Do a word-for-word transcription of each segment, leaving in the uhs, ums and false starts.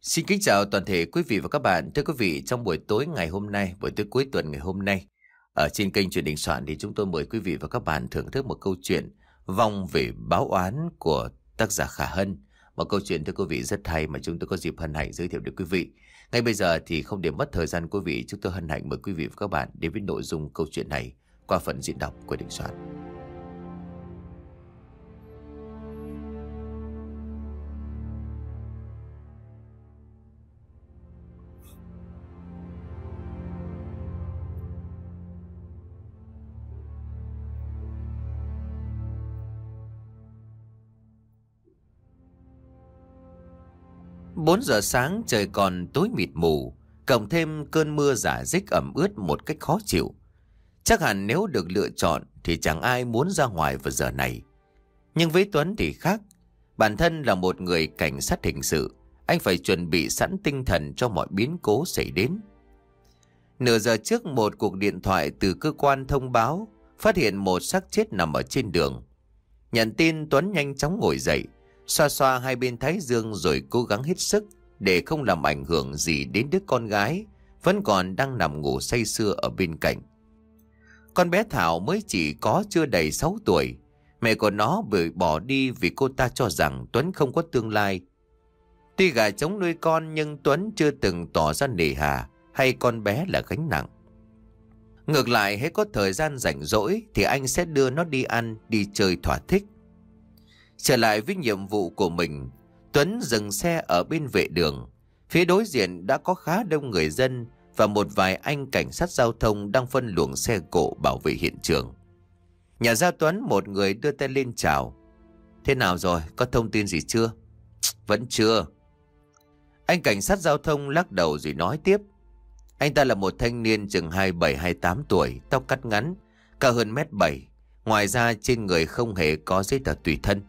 Xin kính chào toàn thể quý vị và các bạn. Thưa quý vị, trong buổi tối ngày hôm nay, buổi tối cuối tuần ngày hôm nay, ở trên kênh Chuyện Đình Soạn thì chúng tôi mời quý vị và các bạn thưởng thức một câu chuyện Vong về báo oán của tác giả Khả Hân. Một câu chuyện thưa quý vị rất hay mà chúng tôi có dịp hân hạnh giới thiệu đến quý vị. Ngay bây giờ thì không để mất thời gian quý vị, chúng tôi hân hạnh mời quý vị và các bạn đến với nội dung câu chuyện này qua phần diễn đọc của Đình Soạn. Bốn giờ sáng trời còn tối mịt mù, cộng thêm cơn mưa rả rích ẩm ướt một cách khó chịu. Chắc hẳn nếu được lựa chọn thì chẳng ai muốn ra ngoài vào giờ này. Nhưng với Tuấn thì khác. Bản thân là một người cảnh sát hình sự, anh phải chuẩn bị sẵn tinh thần cho mọi biến cố xảy đến. Nửa giờ trước một cuộc điện thoại từ cơ quan thông báo phát hiện một xác chết nằm ở trên đường. Nhận tin Tuấn nhanh chóng ngồi dậy, xoa xoa hai bên thái dương rồi cố gắng hết sức để không làm ảnh hưởng gì đến đứa con gái vẫn còn đang nằm ngủ say sưa ở bên cạnh. Con bé Thảo mới chỉ có chưa đầy sáu tuổi. Mẹ của nó bị bỏ đi vì cô ta cho rằng Tuấn không có tương lai. Tuy gà trống nuôi con nhưng Tuấn chưa từng tỏ ra nề hà hay con bé là gánh nặng. Ngược lại, hễ có thời gian rảnh rỗi thì anh sẽ đưa nó đi ăn, đi chơi thỏa thích. Trở lại với nhiệm vụ của mình, Tuấn dừng xe ở bên vệ đường. Phía đối diện đã có khá đông người dân và một vài anh cảnh sát giao thông đang phân luồng xe cộ bảo vệ hiện trường. Nhà ra Tuấn một người đưa tay lên chào. Thế nào rồi, có thông tin gì chưa? Vẫn chưa. Anh cảnh sát giao thông lắc đầu rồi nói tiếp. Anh ta là một thanh niên chừng hai mươi bảy hai mươi tám tuổi, tóc cắt ngắn, cao hơn mét bảy. Ngoài ra trên người không hề có giấy tờ tùy thân.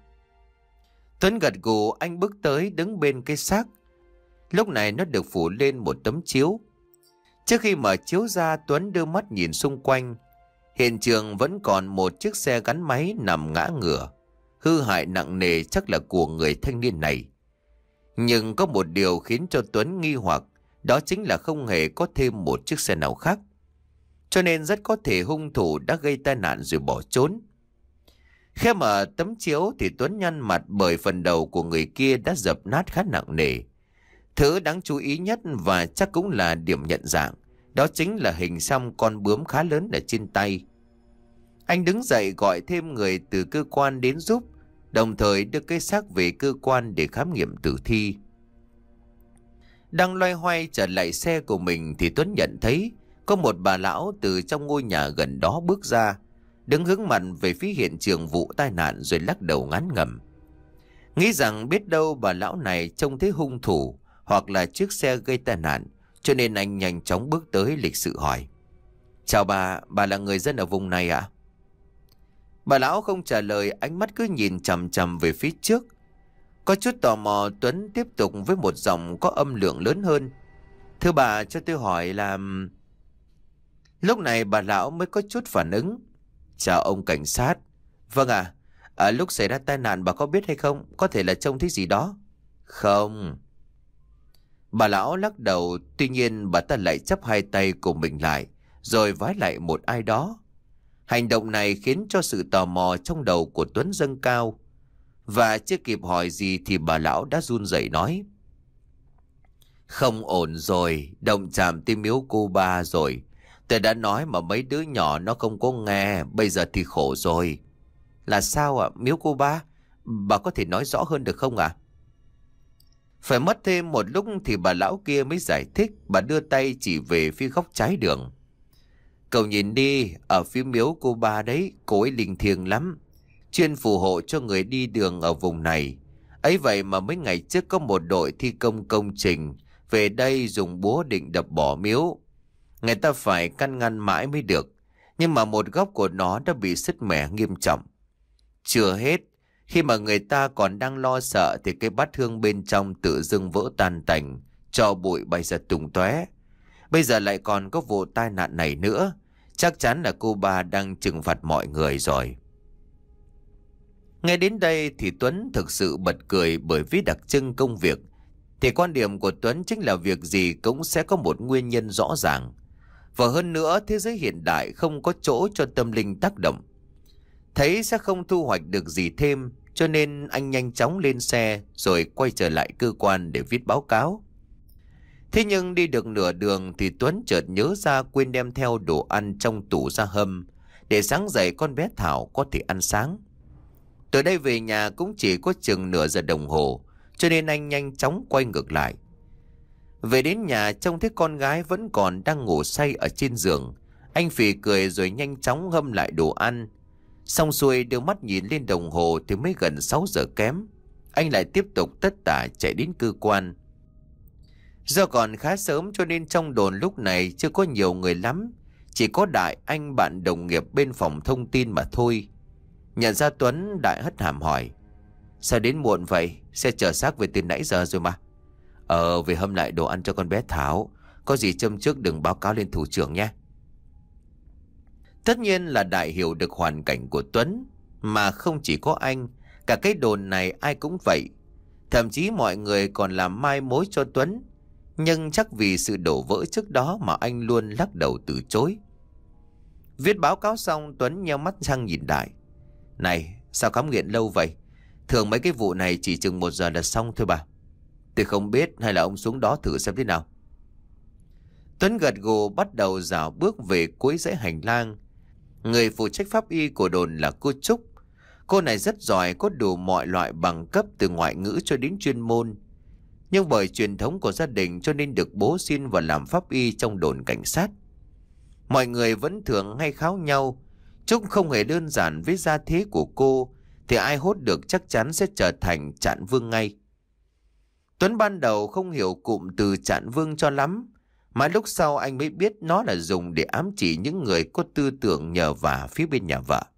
Tuấn gật gù, anh bước tới đứng bên cái xác. Lúc này nó được phủ lên một tấm chiếu. Trước khi mở chiếu ra, Tuấn đưa mắt nhìn xung quanh. Hiện trường vẫn còn một chiếc xe gắn máy nằm ngã ngửa, hư hại nặng nề chắc là của người thanh niên này. Nhưng có một điều khiến cho Tuấn nghi hoặc, đó chính là không hề có thêm một chiếc xe nào khác. Cho nên rất có thể hung thủ đã gây tai nạn rồi bỏ trốn. Khi mở tấm chiếu thì Tuấn nhăn mặt bởi phần đầu của người kia đã dập nát khá nặng nề. Thứ đáng chú ý nhất và chắc cũng là điểm nhận dạng, đó chính là hình xăm con bướm khá lớn ở trên tay. Anh đứng dậy gọi thêm người từ cơ quan đến giúp, đồng thời đưa cái xác về cơ quan để khám nghiệm tử thi. Đang loay hoay trở lại xe của mình thì Tuấn nhận thấy có một bà lão từ trong ngôi nhà gần đó bước ra, đứng hướng mặt về phía hiện trường vụ tai nạn rồi lắc đầu ngán ngẩm. Nghĩ rằng biết đâu bà lão này trông thấy hung thủ hoặc là chiếc xe gây tai nạn, cho nên anh nhanh chóng bước tới lịch sự hỏi. Chào bà, bà là người dân ở vùng này ạ? Bà lão không trả lời, ánh mắt cứ nhìn chằm chằm về phía trước. Có chút tò mò, Tuấn tiếp tục với một giọng có âm lượng lớn hơn. Thưa bà, cho tôi hỏi là... Lúc này bà lão mới có chút phản ứng. Chào ông cảnh sát. Vâng ạ, à, à, lúc xảy ra tai nạn bà có biết hay không? Có thể là trông thấy gì đó? Không. Bà lão lắc đầu, tuy nhiên bà ta lại chắp hai tay của mình lại, rồi vái lại một ai đó. Hành động này khiến cho sự tò mò trong đầu của Tuấn dâng cao. Và chưa kịp hỏi gì thì bà lão đã run rẩy nói. Không ổn rồi, động chạm tới miếu cô ba rồi. Tôi đã nói mà mấy đứa nhỏ nó không có nghe, bây giờ thì khổ rồi. Là sao ạ, miếu cô ba? Bà có thể nói rõ hơn được không ạ? Phải mất thêm một lúc thì bà lão kia mới giải thích, bà đưa tay chỉ về phía góc trái đường. Cậu nhìn đi, ở phía miếu cô ba đấy, cô ấy linh thiêng lắm. Chuyên phù hộ cho người đi đường ở vùng này. Ấy vậy mà mấy ngày trước có một đội thi công công trình về đây dùng búa định đập bỏ miếu. Người ta phải căn ngăn mãi mới được. Nhưng mà một góc của nó đã bị sứt mẻ nghiêm trọng. Chưa hết, khi mà người ta còn đang lo sợ thì cái bát hương bên trong tự dưng vỡ tan tành, cho bụi bay ra tung tóe. Bây giờ lại còn có vụ tai nạn này nữa. Chắc chắn là cô ba đang trừng phạt mọi người rồi. Nghe đến đây thì Tuấn thực sự bật cười bởi vì đặc trưng công việc thì quan điểm của Tuấn chính là việc gì cũng sẽ có một nguyên nhân rõ ràng. Và hơn nữa, thế giới hiện đại không có chỗ cho tâm linh tác động. Thấy sẽ không thu hoạch được gì thêm, cho nên anh nhanh chóng lên xe rồi quay trở lại cơ quan để viết báo cáo. Thế nhưng đi được nửa đường thì Tuấn chợt nhớ ra quên đem theo đồ ăn trong tủ ra hâm, để sáng dậy con bé Thảo có thể ăn sáng. Từ đây về nhà cũng chỉ có chừng nửa giờ đồng hồ, cho nên anh nhanh chóng quay ngược lại. Về đến nhà trông thấy con gái vẫn còn đang ngủ say ở trên giường. Anh phì cười rồi nhanh chóng hâm lại đồ ăn. Xong xuôi đưa mắt nhìn lên đồng hồ thì mới gần sáu giờ kém. Anh lại tiếp tục tất tả chạy đến cơ quan. Do còn khá sớm cho nên trong đồn lúc này chưa có nhiều người lắm. Chỉ có Đại, anh bạn đồng nghiệp bên phòng thông tin mà thôi. Nhận ra Tuấn, Đại hất hàm hỏi: sao đến muộn vậy? Xe chở xác về từ nãy giờ rồi mà. Ờ, về hâm lại đồ ăn cho con bé Thảo. Có gì châm trước đừng báo cáo lên thủ trưởng nhé. Tất nhiên là Đại hiểu được hoàn cảnh của Tuấn. Mà không chỉ có anh, cả cái đồn này ai cũng vậy. Thậm chí mọi người còn làm mai mối cho Tuấn. Nhưng chắc vì sự đổ vỡ trước đó mà anh luôn lắc đầu từ chối. Viết báo cáo xong, Tuấn nheo mắt sang nhìn Đại: này, sao khám nghiệm lâu vậy? Thường mấy cái vụ này chỉ chừng một giờ là xong thôi bà. Tôi không biết, hay là ông xuống đó thử xem thế nào. Tuấn gật gù bắt đầu dạo bước về cuối dãy hành lang. Người phụ trách pháp y của đồn là cô Trúc. Cô này rất giỏi, có đủ mọi loại bằng cấp từ ngoại ngữ cho đến chuyên môn. Nhưng bởi truyền thống của gia đình cho nên được bố xin vào làm pháp y trong đồn cảnh sát. Mọi người vẫn thường hay kháo nhau. Trúc không hề đơn giản với gia thế của cô, thì ai hốt được chắc chắn sẽ trở thành Trạng Vương ngay. Tuấn ban đầu không hiểu cụm từ Trạng Vương cho lắm. Mãi lúc sau anh mới biết nó là dùng để ám chỉ những người có tư tưởng nhờ vả phía bên nhà vợ.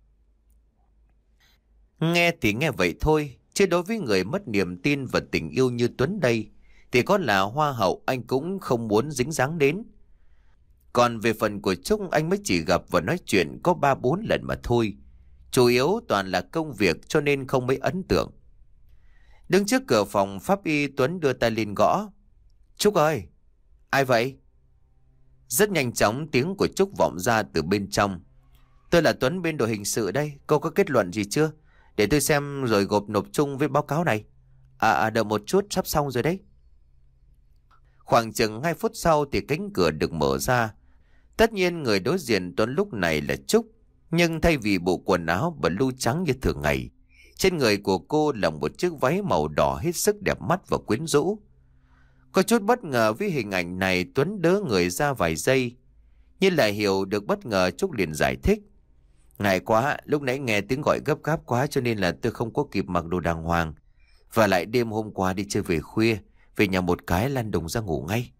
Nghe thì nghe vậy thôi, chứ đối với người mất niềm tin và tình yêu như Tuấn đây, thì có là hoa hậu anh cũng không muốn dính dáng đến. Còn về phần của Trúc, anh mới chỉ gặp và nói chuyện có ba bốn lần mà thôi. Chủ yếu toàn là công việc cho nên không mấy ấn tượng. Đứng trước cửa phòng pháp y, Tuấn đưa tay lên gõ. Trúc ơi! Ai vậy? Rất nhanh chóng tiếng của Trúc vọng ra từ bên trong. Tôi là Tuấn bên đội hình sự đây. Cô có kết luận gì chưa? Để tôi xem rồi gộp nộp chung với báo cáo này. À, à đợi một chút, sắp xong rồi đấy. Khoảng chừng hai phút sau thì cánh cửa được mở ra. Tất nhiên người đối diện Tuấn lúc này là Trúc. Nhưng thay vì bộ quần áo blue trắng như thường ngày, trên người của cô là một chiếc váy màu đỏ hết sức đẹp mắt và quyến rũ. Có chút bất ngờ với hình ảnh này, Tuấn đỡ người ra vài giây. Nhưng lại hiểu được bất ngờ, Trúc liền giải thích. Ngại quá, lúc nãy nghe tiếng gọi gấp gáp quá cho nên là tôi không có kịp mặc đồ đàng hoàng. Và lại đêm hôm qua đi chơi về khuya, về nhà một cái lăn đùng ra ngủ ngay.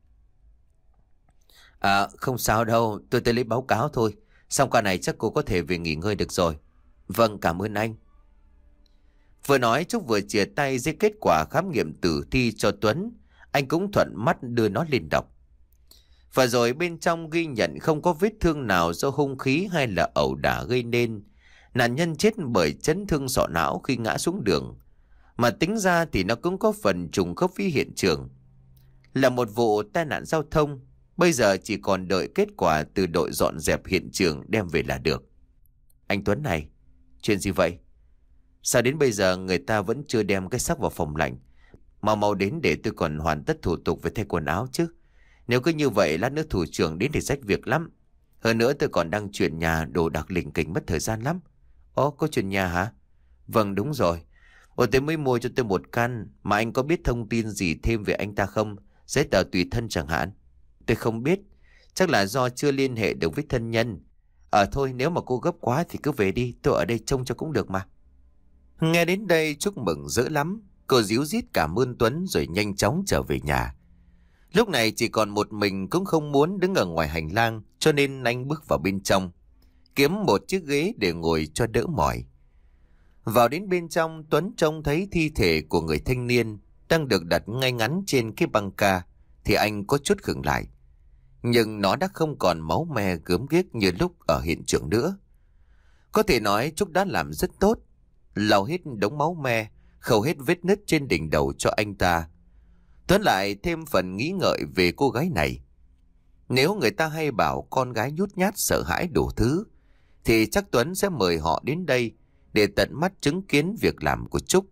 À, không sao đâu, tôi tới lấy báo cáo thôi. Xong ca này chắc cô có thể về nghỉ ngơi được rồi. Vâng, cảm ơn anh. Vừa nói Trúc vừa chìa tay giấy kết quả khám nghiệm tử thi cho Tuấn. Anh cũng thuận mắt đưa nó lên đọc. Và rồi bên trong ghi nhận không có vết thương nào do hung khí hay là ẩu đả gây nên. Nạn nhân chết bởi chấn thương sọ não khi ngã xuống đường. Mà tính ra thì nó cũng có phần trùng khớp với hiện trường. Là một vụ tai nạn giao thông. Bây giờ chỉ còn đợi kết quả từ đội dọn dẹp hiện trường đem về là được. Anh Tuấn này, chuyện gì vậy? Sao đến bây giờ người ta vẫn chưa đem cái xác vào phòng lạnh? Mau mau đến để tôi còn hoàn tất thủ tục về thay quần áo chứ. Nếu cứ như vậy lát nữa thủ trưởng đến thì rách việc lắm. Hơn nữa tôi còn đang chuyển nhà, đồ đạc lỉnh kỉnh mất thời gian lắm. Ồ, có chuyển nhà hả? Vâng, đúng rồi. Ồ, tôi mới mua cho tôi một căn. Mà anh có biết thông tin gì thêm về anh ta không? Giấy tờ tùy thân chẳng hạn. Tôi không biết. Chắc là do chưa liên hệ được với thân nhân. Ờ thôi, nếu mà cô gấp quá thì cứ về đi. Tôi ở đây trông cho cũng được mà. Nghe đến đây Trúc mừng rỡ lắm. Cô díu dít cảm ơn Tuấn rồi nhanh chóng trở về nhà. Lúc này chỉ còn một mình cũng không muốn đứng ở ngoài hành lang, cho nên anh bước vào bên trong, kiếm một chiếc ghế để ngồi cho đỡ mỏi. Vào đến bên trong, Tuấn trông thấy thi thể của người thanh niên đang được đặt ngay ngắn trên cái băng ca, thì anh có chút khựng lại. Nhưng nó đã không còn máu me gớm ghiếc như lúc ở hiện trường nữa. Có thể nói Trúc đã làm rất tốt, lau hết đống máu me, khâu hết vết nứt trên đỉnh đầu cho anh ta. Tuấn lại thêm phần nghĩ ngợi về cô gái này. Nếu người ta hay bảo con gái nhút nhát sợ hãi đủ thứ, thì chắc Tuấn sẽ mời họ đến đây để tận mắt chứng kiến việc làm của Trúc.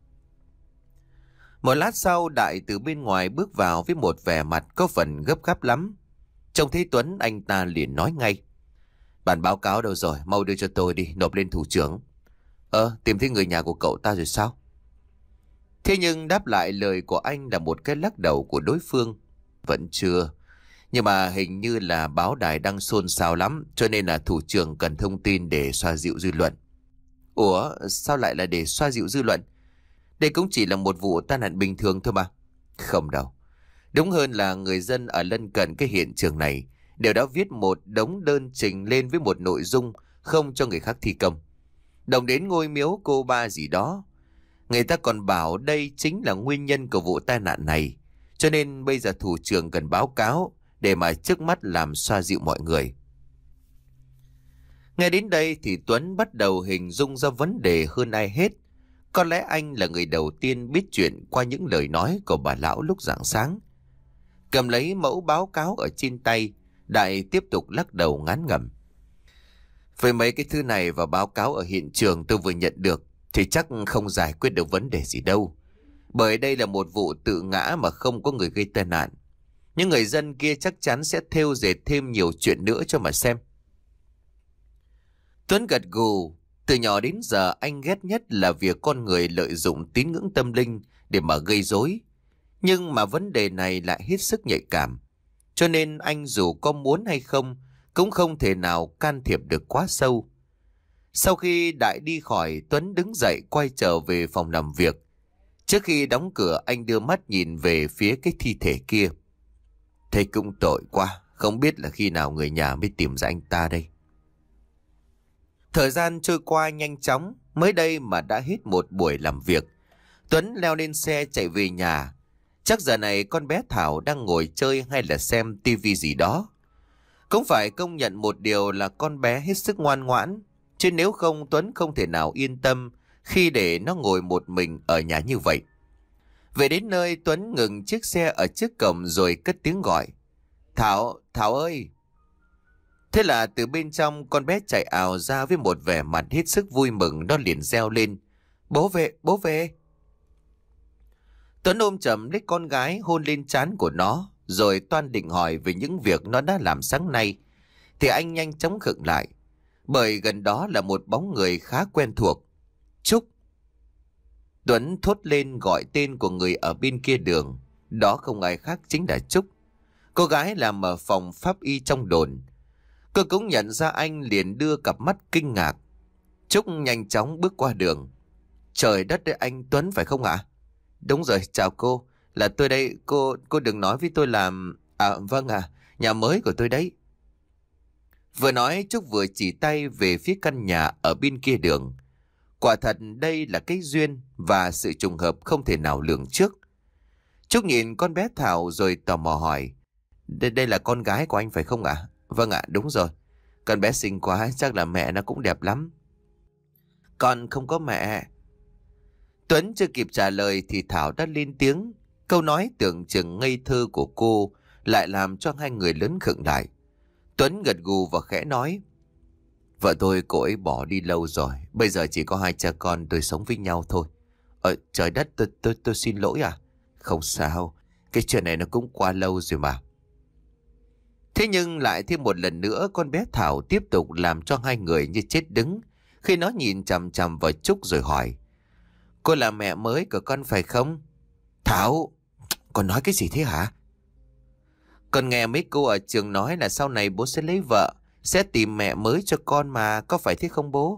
Một lát sau, Đại từ bên ngoài bước vào với một vẻ mặt có phần gấp gáp lắm. Trông thấy Tuấn, anh ta liền nói ngay: "Bản báo cáo đâu rồi, mau đưa cho tôi đi, nộp lên thủ trưởng." "Ờ, tìm thấy người nhà của cậu ta rồi sao?" Thế nhưng đáp lại lời của anh là một cái lắc đầu của đối phương: "Vẫn chưa. Nhưng mà hình như là báo đài đang xôn xao lắm, cho nên là thủ trưởng cần thông tin để xoa dịu dư luận." "Ủa, sao lại là để xoa dịu dư luận? Đây cũng chỉ là một vụ tai nạn bình thường thôi mà." "Không đâu. Đúng hơn là người dân ở lân cận cái hiện trường này đều đã viết một đống đơn trình lên với một nội dung không cho người khác thi công. Động đến ngôi miếu cô ba gì đó. Người ta còn bảo đây chính là nguyên nhân của vụ tai nạn này. Cho nên bây giờ thủ trưởng cần báo cáo để mà trước mắt làm xoa dịu mọi người." Nghe đến đây thì Tuấn bắt đầu hình dung ra vấn đề hơn ai hết. Có lẽ anh là người đầu tiên biết chuyện qua những lời nói của bà lão lúc rạng sáng. Cầm lấy mẫu báo cáo ở trên tay, Đại tiếp tục lắc đầu ngán ngẩm: "Với mấy cái thứ này và báo cáo ở hiện trường tôi vừa nhận được thì chắc không giải quyết được vấn đề gì đâu. Bởi đây là một vụ tự ngã mà không có người gây tai nạn. Nhưng người dân kia chắc chắn sẽ thêu dệt thêm nhiều chuyện nữa cho mà xem." Tuấn gật gù. Từ nhỏ đến giờ anh ghét nhất là việc con người lợi dụng tín ngưỡng tâm linh để mà gây rối. Nhưng mà vấn đề này lại hết sức nhạy cảm. Cho nên anh dù có muốn hay không cũng không thể nào can thiệp được quá sâu. Sau khi Đại đi khỏi, Tuấn đứng dậy quay trở về phòng làm việc. Trước khi đóng cửa, anh đưa mắt nhìn về phía cái thi thể kia. Thấy cũng tội quá, không biết là khi nào người nhà mới tìm ra anh ta đây. Thời gian trôi qua nhanh chóng, mới đây mà đã hết một buổi làm việc. Tuấn leo lên xe chạy về nhà. Chắc giờ này con bé Thảo đang ngồi chơi hay là xem tivi gì đó. Cũng phải công nhận một điều là con bé hết sức ngoan ngoãn. Chứ nếu không Tuấn không thể nào yên tâm khi để nó ngồi một mình ở nhà như vậy. Về đến nơi, Tuấn ngừng chiếc xe ở trước cổng rồi cất tiếng gọi: "Thảo, Thảo ơi!" Thế là từ bên trong, con bé chạy ào ra với một vẻ mặt hết sức vui mừng. Nó liền reo lên: "Bố về, bố về!" Tuấn ôm chầm lấy con gái, hôn lên trán của nó, rồi toan định hỏi về những việc nó đã làm sáng nay, thì anh nhanh chóng khựng lại, bởi gần đó là một bóng người khá quen thuộc: Trúc. Tuấn thốt lên gọi tên của người ở bên kia đường. Đó không ai khác chính là Trúc, cô gái làm ở phòng pháp y trong đồn. Cô cũng nhận ra anh, liền đưa cặp mắt kinh ngạc. Trúc nhanh chóng bước qua đường. "Trời đất đấy, anh Tuấn phải không ạ?" "Đúng rồi, chào cô, là tôi đây, cô cô đừng nói với tôi là..." "À vâng à, nhà mới của tôi đấy." Vừa nói Trúc vừa chỉ tay về phía căn nhà ở bên kia đường. Quả thật đây là cái duyên và sự trùng hợp không thể nào lường trước. Trúc nhìn con bé Thảo rồi tò mò hỏi: Đây, đây là con gái của anh phải không ạ?" "Vâng ạ, đúng rồi. Con bé xinh quá, chắc là mẹ nó cũng đẹp lắm." "Con không có mẹ." Tuấn chưa kịp trả lời thì Thảo đã lên tiếng. Câu nói tưởng chừng ngây thơ của cô lại làm cho hai người lớn khựng lại. Tuấn gật gù và khẽ nói: "Vợ tôi cô ấy bỏ đi lâu rồi, bây giờ chỉ có hai cha con tôi sống với nhau thôi." "Ờ, trời đất, tôi, tôi, tôi xin lỗi à." "Không sao, cái chuyện này nó cũng qua lâu rồi mà." Thế nhưng lại thêm một lần nữa, con bé Thảo tiếp tục làm cho hai người như chết đứng khi nó nhìn chằm chằm vào Trúc rồi hỏi: "Cô là mẹ mới của con phải không?" "Thảo, con nói cái gì thế hả?" "Con nghe mấy cô ở trường nói là sau này bố sẽ lấy vợ, sẽ tìm mẹ mới cho con mà, có phải thế không bố?"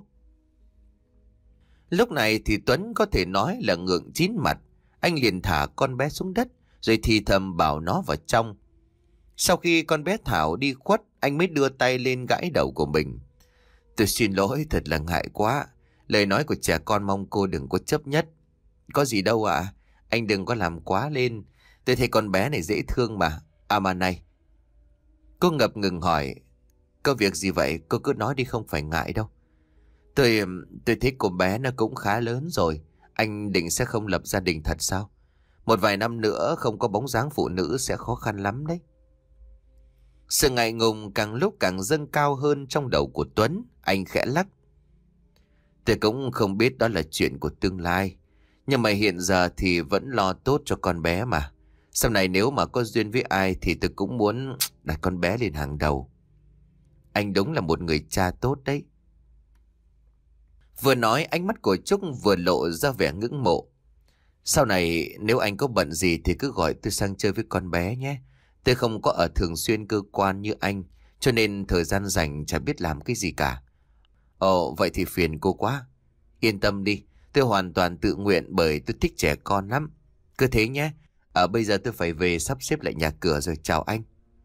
Lúc này thì Tuấn có thể nói là ngượng chín mặt. Anh liền thả con bé xuống đất rồi thì thầm bảo nó vào trong. Sau khi con bé Thảo đi khuất, anh mới đưa tay lên gãi đầu của mình. "Tôi xin lỗi, thật là ngại quá. Lời nói của trẻ con mong cô đừng có chấp nhất." "Có gì đâu ạ, à? Anh đừng có làm quá lên. Tôi thấy con bé này dễ thương mà. À mà này." Cô ngập ngừng hỏi: "Có việc gì vậy? Cô cứ nói đi, không phải ngại đâu." Tôi tôi thấy cô bé nó cũng khá lớn rồi. Anh định sẽ không lập gia đình thật sao?" Một vài năm nữa không có bóng dáng phụ nữ sẽ khó khăn lắm đấy. Sự ngại ngùng càng lúc càng dâng cao hơn trong đầu của Tuấn. Anh khẽ lắc. Tôi cũng không biết đó là chuyện của tương lai. Nhưng mà hiện giờ thì vẫn lo tốt cho con bé mà. Sau này nếu mà có duyên với ai thì tôi cũng muốn đặt con bé lên hàng đầu. Anh đúng là một người cha tốt đấy. Vừa nói ánh mắt của Trúc vừa lộ ra vẻ ngưỡng mộ. Sau này nếu anh có bận gì thì cứ gọi tôi sang chơi với con bé nhé. Tôi không có ở thường xuyên cơ quan như anh, cho nên thời gian rảnh chả biết làm cái gì cả. Ồ, vậy thì phiền cô quá. Yên tâm đi, tôi hoàn toàn tự nguyện bởi tôi thích trẻ con lắm. Cứ thế nhé. Ở bây giờ tôi phải về sắp xếp lại nhà cửa rồi, chào anh.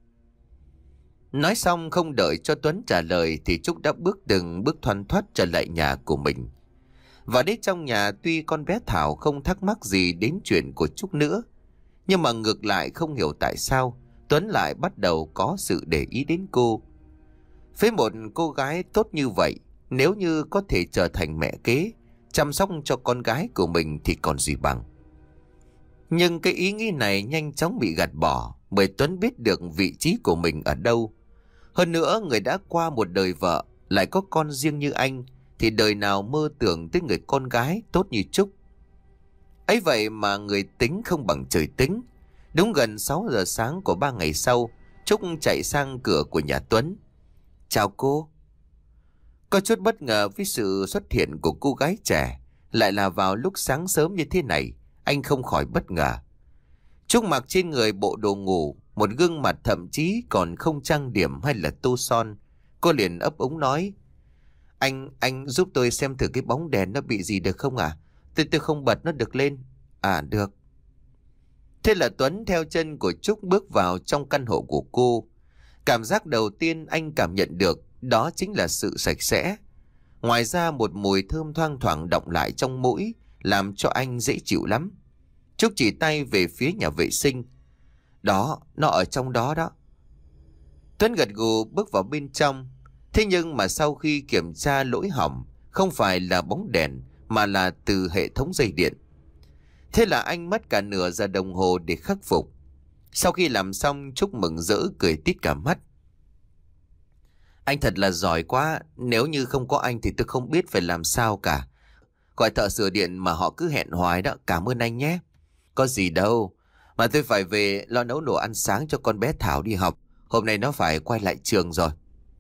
Nói xong không đợi cho Tuấn trả lời thì Trúc đã bước từng bước thoăn thoắt trở lại nhà của mình. Và đến trong nhà tuy con bé Thảo không thắc mắc gì đến chuyện của Trúc nữa, nhưng mà ngược lại không hiểu tại sao Tuấn lại bắt đầu có sự để ý đến cô. Với một cô gái tốt như vậy, nếu như có thể trở thành mẹ kế, chăm sóc cho con gái của mình thì còn gì bằng. Nhưng cái ý nghĩ này nhanh chóng bị gạt bỏ bởi Tuấn biết được vị trí của mình ở đâu. Hơn nữa người đã qua một đời vợ lại có con riêng như anh thì đời nào mơ tưởng tới người con gái tốt như Trúc. Ấy vậy mà người tính không bằng trời tính. Đúng gần sáu giờ sáng của ba ngày sau, Trúc chạy sang cửa của nhà Tuấn. Chào cô. Có chút bất ngờ với sự xuất hiện của cô gái trẻ, lại là vào lúc sáng sớm như thế này, anh không khỏi bất ngờ. Trúc mặc trên người bộ đồ ngủ, một gương mặt thậm chí còn không trang điểm hay là tô son. Cô liền ấp úng nói. Anh, anh giúp tôi xem thử cái bóng đèn nó bị gì được không ạ? À? Tôi, tôi không bật nó được lên. À được. Thế là Tuấn theo chân của Trúc bước vào trong căn hộ của cô. Cảm giác đầu tiên anh cảm nhận được đó chính là sự sạch sẽ. Ngoài ra một mùi thơm thoang thoảng đọng lại trong mũi làm cho anh dễ chịu lắm. Trúc chỉ tay về phía nhà vệ sinh. Đó, nó ở trong đó đó. Tuấn gật gù bước vào bên trong. Thế nhưng mà sau khi kiểm tra lỗi hỏng, không phải là bóng đèn mà là từ hệ thống dây điện. Thế là anh mất cả nửa giờ đồng hồ để khắc phục. Sau khi làm xong, Trúc mừng rỡ cười tít cả mắt. Anh thật là giỏi quá, nếu như không có anh thì tôi không biết phải làm sao cả. Gọi thợ sửa điện mà họ cứ hẹn hoài đó, cảm ơn anh nhé. Có gì đâu, mà tôi phải về lo nấu đồ ăn sáng cho con bé Thảo đi học. Hôm nay nó phải quay lại trường rồi.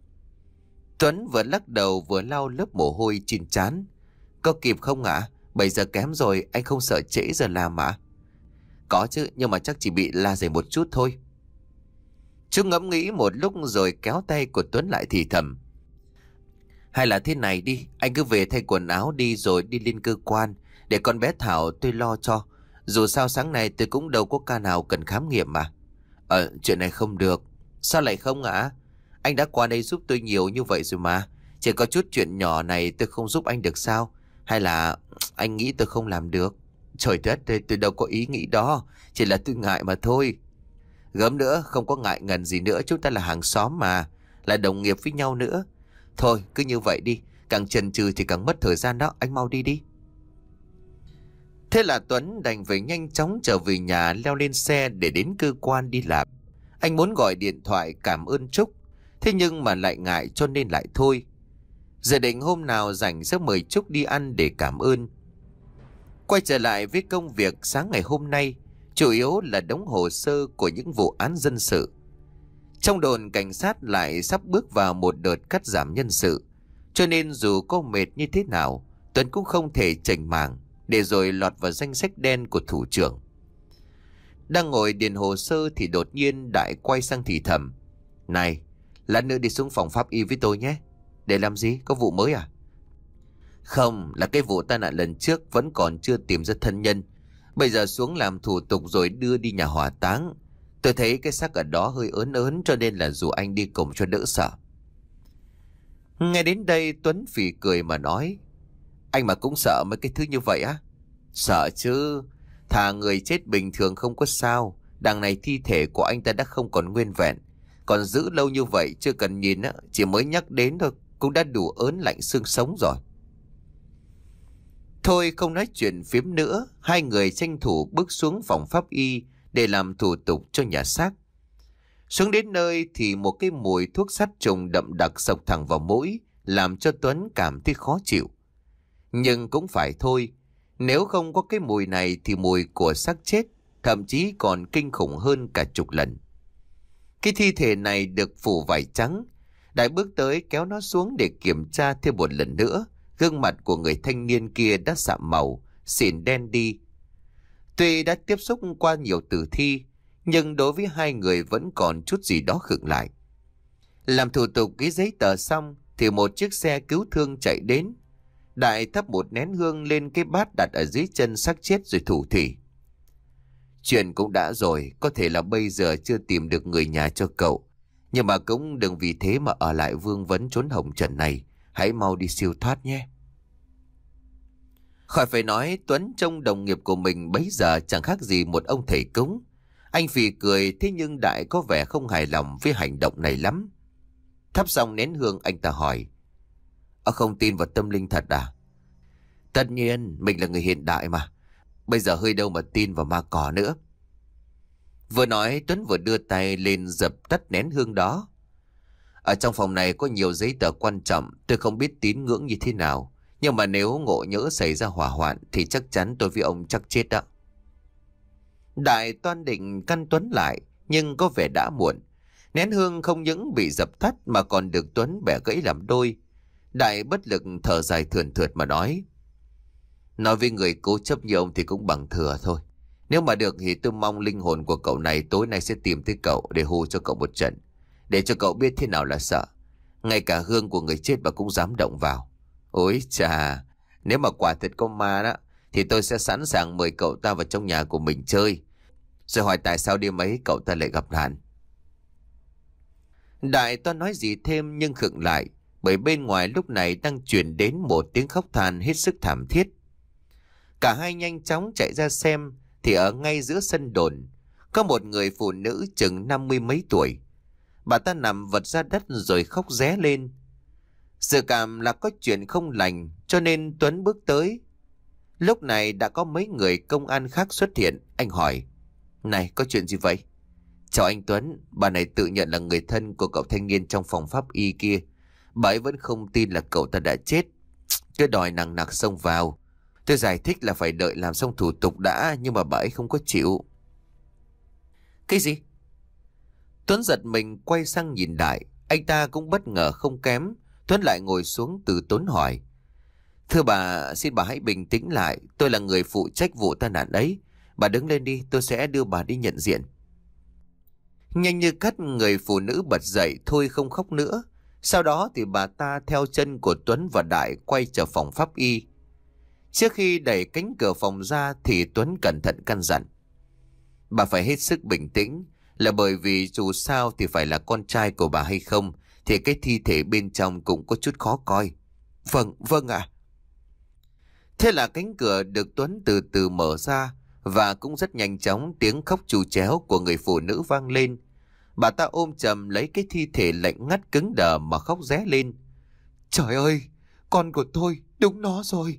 Tuấn vừa lắc đầu vừa lau lớp mồ hôi trên trán. Có kịp không ạ? À? bảy giờ kém rồi, anh không sợ trễ giờ làm ạ? À? Có chứ, nhưng mà chắc chỉ bị la dày một chút thôi. Chú ngẫm nghĩ một lúc rồi kéo tay của Tuấn lại thì thầm. Hay là thế này đi, anh cứ về thay quần áo đi rồi đi lên cơ quan. Để con bé Thảo tôi lo cho. Dù sao sáng nay tôi cũng đâu có ca nào cần khám nghiệm mà. Ờ, chuyện này không được. Sao lại không ạ? À? Anh đã qua đây giúp tôi nhiều như vậy rồi mà. Chỉ có chút chuyện nhỏ này tôi không giúp anh được sao? Hay là anh nghĩ tôi không làm được? Trời đất ơi, tôi đâu có ý nghĩ đó. Chỉ là tôi ngại mà thôi. Gớm nữa, không có ngại ngần gì nữa. Chúng ta là hàng xóm mà. Là đồng nghiệp với nhau nữa. Thôi, cứ như vậy đi. Càng chần chừ thì càng mất thời gian đó. Anh mau đi đi. Thế là Tuấn đành phải nhanh chóng trở về nhà, leo lên xe để đến cơ quan đi làm. Anh muốn gọi điện thoại cảm ơn Trúc. Thế nhưng mà lại ngại cho nên lại thôi. Giờ định hôm nào rảnh sẽ mời Trúc đi ăn để cảm ơn. Quay trở lại với công việc sáng ngày hôm nay, chủ yếu là đóng hồ sơ của những vụ án dân sự. Trong đồn cảnh sát lại sắp bước vào một đợt cắt giảm nhân sự, cho nên dù có mệt như thế nào, Tuấn cũng không thể chảnh mảng để rồi lọt vào danh sách đen của thủ trưởng. Đang ngồi điền hồ sơ thì đột nhiên Đại quay sang thì thầm. Này, lát nữa đi xuống phòng pháp y với tôi nhé. Để làm gì? Có vụ mới à? Không, là cái vụ tai nạn lần trước vẫn còn chưa tìm ra thân nhân. Bây giờ xuống làm thủ tục rồi đưa đi nhà hỏa táng. Tôi thấy cái xác ở đó hơi ớn ớn cho nên là dù anh đi cùng cho đỡ sợ. Nghe đến đây Tuấn phì cười mà nói. Anh mà cũng sợ mấy cái thứ như vậy á? Sợ chứ. Thà người chết bình thường không có sao. Đằng này thi thể của anh ta đã không còn nguyên vẹn. Còn giữ lâu như vậy chưa cần nhìn á, chỉ mới nhắc đến thôi cũng đã đủ ớn lạnh xương sống rồi. Thôi không nói chuyện phiếm nữa, hai người tranh thủ bước xuống phòng pháp y để làm thủ tục cho nhà xác. Xuống đến nơi thì một cái mùi thuốc sát trùng đậm đặc xộc thẳng vào mũi, làm cho Tuấn cảm thấy khó chịu. Nhưng cũng phải thôi, nếu không có cái mùi này thì mùi của xác chết thậm chí còn kinh khủng hơn cả chục lần. Cái thi thể này được phủ vải trắng. Đại bước tới kéo nó xuống để kiểm tra thêm một lần nữa. Gương mặt của người thanh niên kia đã sạm màu, xỉn đen đi. Tuy đã tiếp xúc qua nhiều tử thi, nhưng đối với hai người vẫn còn chút gì đó khựng lại. Làm thủ tục ký giấy tờ xong thì một chiếc xe cứu thương chạy đến. Đại thắp một nén hương lên cái bát đặt ở dưới chân xác chết rồi thủ thỉ. Chuyện cũng đã rồi, có thể là bây giờ chưa tìm được người nhà cho cậu. Nhưng mà cũng đừng vì thế mà ở lại vương vấn chốn hồng trần này. Hãy mau đi siêu thoát nhé. Khỏi phải nói, Tuấn trông đồng nghiệp của mình bấy giờ chẳng khác gì một ông thầy cúng. Anh phì cười, thế nhưng Đại có vẻ không hài lòng với hành động này lắm. Thắp xong nén hương, anh ta hỏi: Ờ không tin vào tâm linh thật à? Tất nhiên, mình là người hiện đại mà. Bây giờ hơi đâu mà tin vào ma cỏ nữa. Vừa nói, Tuấn vừa đưa tay lên dập tắt nén hương đó. Ở trong phòng này có nhiều giấy tờ quan trọng, tôi không biết tín ngưỡng như thế nào. Nhưng mà nếu ngộ nhỡ xảy ra hỏa hoạn thì chắc chắn tôi với ông chắc chết đó. Đại toan định căn Tuấn lại, nhưng có vẻ đã muộn. Nén hương không những bị dập tắt mà còn được Tuấn bẻ gãy làm đôi. Đại bất lực thở dài thườn thượt mà nói: Nói với người cố chấp như ông thì cũng bằng thừa thôi. Nếu mà được thì tôi mong linh hồn của cậu này tối nay sẽ tìm tới cậu để hù cho cậu một trận. Để cho cậu biết thế nào là sợ. Ngay cả hương của người chết mà cũng dám động vào. Ôi chà, nếu mà quả thật có ma đó thì tôi sẽ sẵn sàng mời cậu ta vào trong nhà của mình chơi. Rồi hỏi tại sao đêm ấy cậu ta lại gặp nạn. Đại toan nói gì thêm nhưng khựng lại, bởi bên ngoài lúc này đang truyền đến một tiếng khóc than hết sức thảm thiết. Cả hai nhanh chóng chạy ra xem thì ở ngay giữa sân đồn có một người phụ nữ chừng năm mươi mấy tuổi. Bà ta nằm vật ra đất rồi khóc ré lên. Dự cảm là có chuyện không lành cho nên Tuấn bước tới. Lúc này đã có mấy người công an khác xuất hiện. Anh hỏi: Này, có chuyện gì vậy? Chào anh Tuấn, bà này tự nhận là người thân của cậu thanh niên trong phòng pháp y kia. Bà ấy vẫn không tin là cậu ta đã chết, cứ đòi nằng nặc xông vào. Tôi giải thích là phải đợi làm xong thủ tục đã, nhưng mà bà ấy không có chịu. Cái gì? Tuấn giật mình quay sang nhìn Đại. Anh ta cũng bất ngờ không kém. Tuấn lại ngồi xuống từ tốn hỏi: Thưa bà, xin bà hãy bình tĩnh lại. Tôi là người phụ trách vụ tai nạn ấy. Bà đứng lên đi, tôi sẽ đưa bà đi nhận diện. Nhanh như cắt, người phụ nữ bật dậy, thôi không khóc nữa. Sau đó thì bà ta theo chân của Tuấn và Đại quay trở phòng pháp y. Trước khi đẩy cánh cửa phòng ra thì Tuấn cẩn thận căn dặn: Bà phải hết sức bình tĩnh, là bởi vì dù sao thì phải là con trai của bà hay không thì cái thi thể bên trong cũng có chút khó coi. Vâng, vâng ạ. Thế là cánh cửa được Tuấn từ từ mở ra và cũng rất nhanh chóng tiếng khóc trù chéo của người phụ nữ vang lên. Bà ta ôm chầm lấy cái thi thể lạnh ngắt cứng đờ mà khóc ré lên: Trời ơi, con của tôi, đúng nó rồi.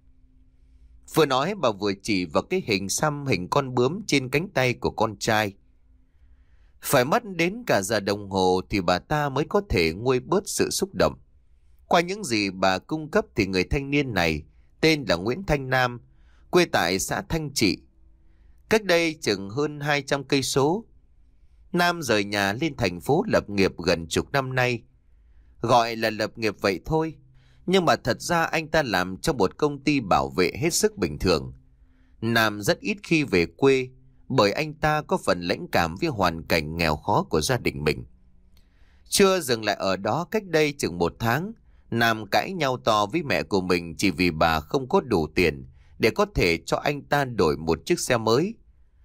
Vừa nói bà vừa chỉ vào cái hình xăm hình con bướm trên cánh tay của con trai. Phải mất đến cả giờ đồng hồ thì bà ta mới có thể nguôi bớt sự xúc động. Qua những gì bà cung cấp thì người thanh niên này tên là Nguyễn Thanh Nam, quê tại xã Thanh Trị. Cách đây chừng hơn hai trăm cây số. Nam rời nhà lên thành phố lập nghiệp gần chục năm nay. Gọi là lập nghiệp vậy thôi, nhưng mà thật ra anh ta làm trong một công ty bảo vệ hết sức bình thường. Nam rất ít khi về quê, bởi anh ta có phần lãnh cảm với hoàn cảnh nghèo khó của gia đình mình. Chưa dừng lại ở đó, cách đây chừng một tháng, Nam cãi nhau to với mẹ của mình chỉ vì bà không có đủ tiền để có thể cho anh ta đổi một chiếc xe mới.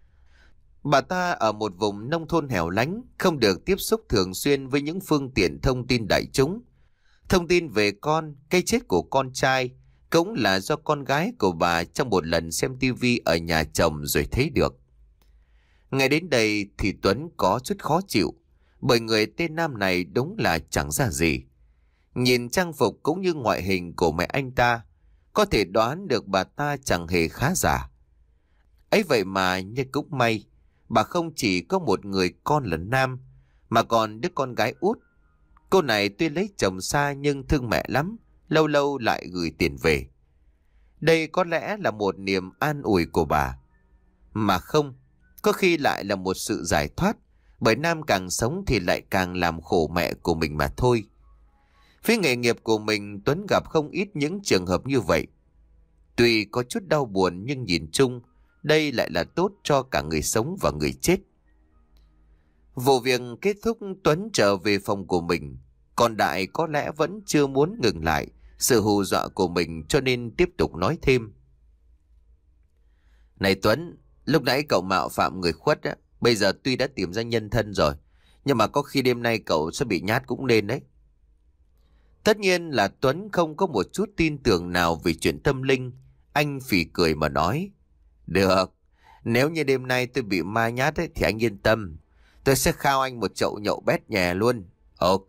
Bà ta ở một vùng nông thôn hẻo lánh, không được tiếp xúc thường xuyên với những phương tiện thông tin đại chúng. Thông tin về con, cái chết của con trai cũng là do con gái của bà trong một lần xem tivi ở nhà chồng rồi thấy được. Ngay đến đây thì Tuấn có chút khó chịu, bởi người tên Nam này đúng là chẳng ra gì. Nhìn trang phục cũng như ngoại hình của mẹ anh ta, Có thể đoán được bà ta chẳng hề khá giả. Ấy vậy mà như cũng may, bà không chỉ có một người con là nam, mà còn đứa con gái út. Cô này tuy lấy chồng xa nhưng thương mẹ lắm, lâu lâu lại gửi tiền về. Đây có lẽ là một niềm an ủi của bà. Mà không, có khi lại là một sự giải thoát, bởi nam càng sống thì lại càng làm khổ mẹ của mình mà thôi. Với nghề nghiệp của mình, Tuấn gặp không ít những trường hợp như vậy. Tuy có chút đau buồn nhưng nhìn chung, đây lại là tốt cho cả người sống và người chết. Vụ việc kết thúc, Tuấn trở về phòng của mình. Còn Đại có lẽ vẫn chưa muốn ngừng lại sự hù dọa của mình, cho nên tiếp tục nói thêm. Này Tuấn, lúc nãy cậu mạo phạm người khuất á, bây giờ tuy đã tìm ra nhân thân rồi, nhưng mà có khi đêm nay cậu sẽ bị nhát cũng nên đấy. Tất nhiên là Tuấn không có một chút tin tưởng nào về chuyện tâm linh. Anh phì cười mà nói. Được, nếu như đêm nay tôi bị ma nhát ấy, thì anh yên tâm. Tôi sẽ khao anh một chậu nhậu bét nhè luôn. Ok.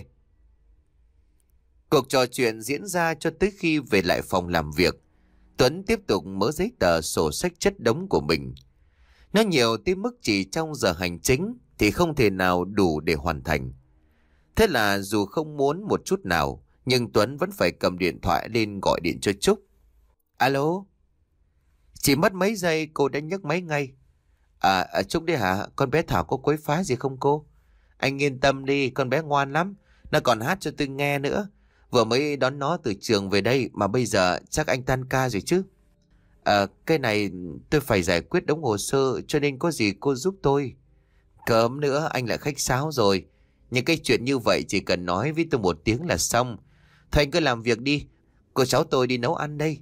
Cuộc trò chuyện diễn ra cho tới khi về lại phòng làm việc. Tuấn tiếp tục mở giấy tờ sổ sách chất đống của mình. Nó nhiều tới mức chỉ trong giờ hành chính thì không thể nào đủ để hoàn thành. Thế là dù không muốn một chút nào, nhưng Tuấn vẫn phải cầm điện thoại lên gọi điện cho Trúc. Alo? Chỉ mất mấy giây cô đã nhấc máy ngay. À, à Trúc đấy hả? Con bé Thảo có quấy phá gì không cô? Anh yên tâm đi, con bé ngoan lắm. Nó còn hát cho tôi nghe nữa. Vừa mới đón nó từ trường về đây, mà bây giờ chắc anh tan ca rồi chứ. À, cái này tôi phải giải quyết đống hồ sơ, cho nên có gì cô giúp tôi. Cớm nữa, anh lại khách sáo rồi. Những cái chuyện như vậy chỉ cần nói với tôi một tiếng là xong. Thôi anh cứ làm việc đi. Cô cháu tôi đi nấu ăn đây.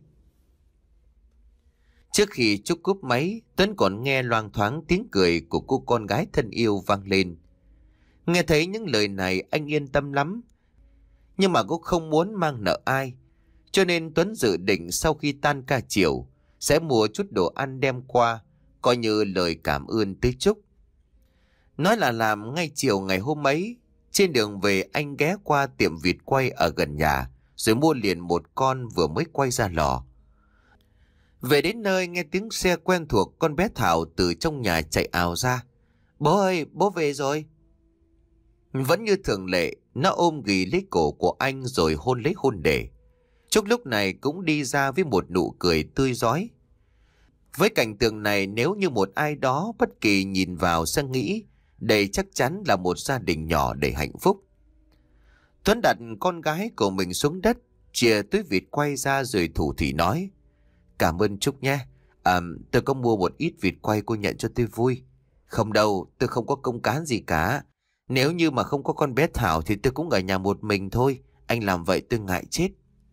Trước khi Trúc cúp máy, Tuấn còn nghe loang thoáng tiếng cười của cô con gái thân yêu vang lên. Nghe thấy những lời này anh yên tâm lắm. Nhưng mà cũng không muốn mang nợ ai. Cho nên Tuấn dự định sau khi tan ca chiều sẽ mua chút đồ ăn đem qua, coi như lời cảm ơn tới Trúc. Nói là làm ngay chiều ngày hôm ấy. Trên đường về anh ghé qua tiệm vịt quay ở gần nhà, rồi mua liền một con vừa mới quay ra lò. Về đến nơi nghe tiếng xe quen thuộc, con bé Thảo từ trong nhà chạy ào ra. Bố ơi, bố về rồi. Vẫn như thường lệ, nó ôm ghì lấy cổ của anh rồi hôn lấy hôn để. Trúc lúc này cũng đi ra với một nụ cười tươi rói. Với cảnh tượng này, nếu như một ai đó bất kỳ nhìn vào sẽ nghĩ đây chắc chắn là một gia đình nhỏ đầy hạnh phúc. Tuấn đặt con gái của mình xuống đất, chìa túi vịt quay ra rồi thủ thỉ nói. Cảm ơn Trúc nhé. À, tôi có mua một ít vịt quay, cô nhận cho tôi vui. Không đâu, tôi không có công cán gì cả. Nếu như mà không có con bé Thảo thì tôi cũng ở nhà một mình thôi. Anh làm vậy tôi ngại chết.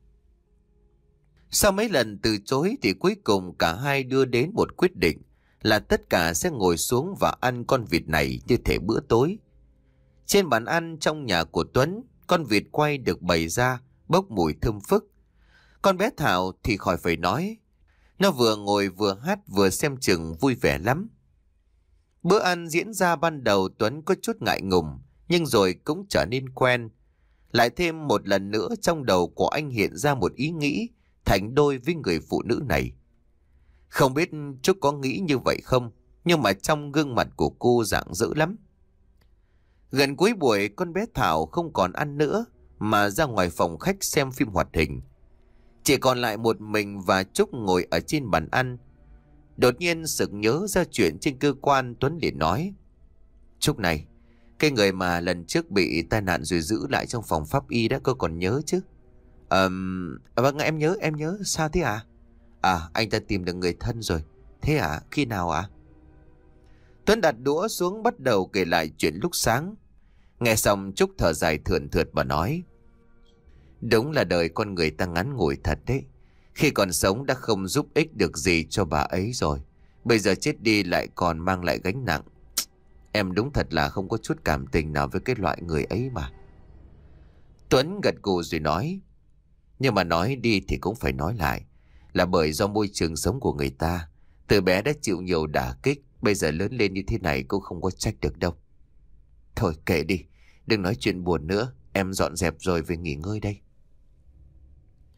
Sau mấy lần từ chối thì cuối cùng cả hai đưa đến một quyết định là tất cả sẽ ngồi xuống và ăn con vịt này như thể bữa tối. Trên bàn ăn trong nhà của Tuấn, con vịt quay được bày ra, bốc mùi thơm phức. Con bé Thảo thì khỏi phải nói. Nó vừa ngồi vừa hát vừa xem chừng vui vẻ lắm. Bữa ăn diễn ra ban đầu Tuấn có chút ngại ngùng, nhưng rồi cũng trở nên quen. Lại thêm một lần nữa trong đầu của anh hiện ra một ý nghĩ thành đôi với người phụ nữ này. Không biết Trúc có nghĩ như vậy không, nhưng mà trong gương mặt của cô rạng rỡ lắm. Gần cuối buổi, con bé Thảo không còn ăn nữa mà ra ngoài phòng khách xem phim hoạt hình. Chỉ còn lại một mình và Trúc ngồi ở trên bàn ăn. Đột nhiên sực nhớ ra chuyện trên cơ quan, Tuấn liền nói. Trúc này, cái người mà lần trước bị tai nạn rồi giữ lại trong phòng pháp y đó, cô còn nhớ chứ? Ờm, à, vâng em nhớ, em nhớ. Sao thế à? À, anh ta tìm được người thân rồi. Thế à? Khi nào ạ? À? Tuấn đặt đũa xuống bắt đầu kể lại chuyện lúc sáng. Nghe xong Trúc thở dài thườn thượt mà nói. Đúng là đời con người ta ngắn ngủi thật đấy. Khi còn sống đã không giúp ích được gì cho bà ấy rồi. Bây giờ chết đi lại còn mang lại gánh nặng. Em đúng thật là không có chút cảm tình nào với cái loại người ấy mà. Tuấn gật gù rồi nói. Nhưng mà nói đi thì cũng phải nói lại. Là bởi do môi trường sống của người ta. Từ bé đã chịu nhiều đả kích. Bây giờ lớn lên như thế này cũng không có trách được đâu. Thôi kệ đi. Đừng nói chuyện buồn nữa. Em dọn dẹp rồi về nghỉ ngơi đây.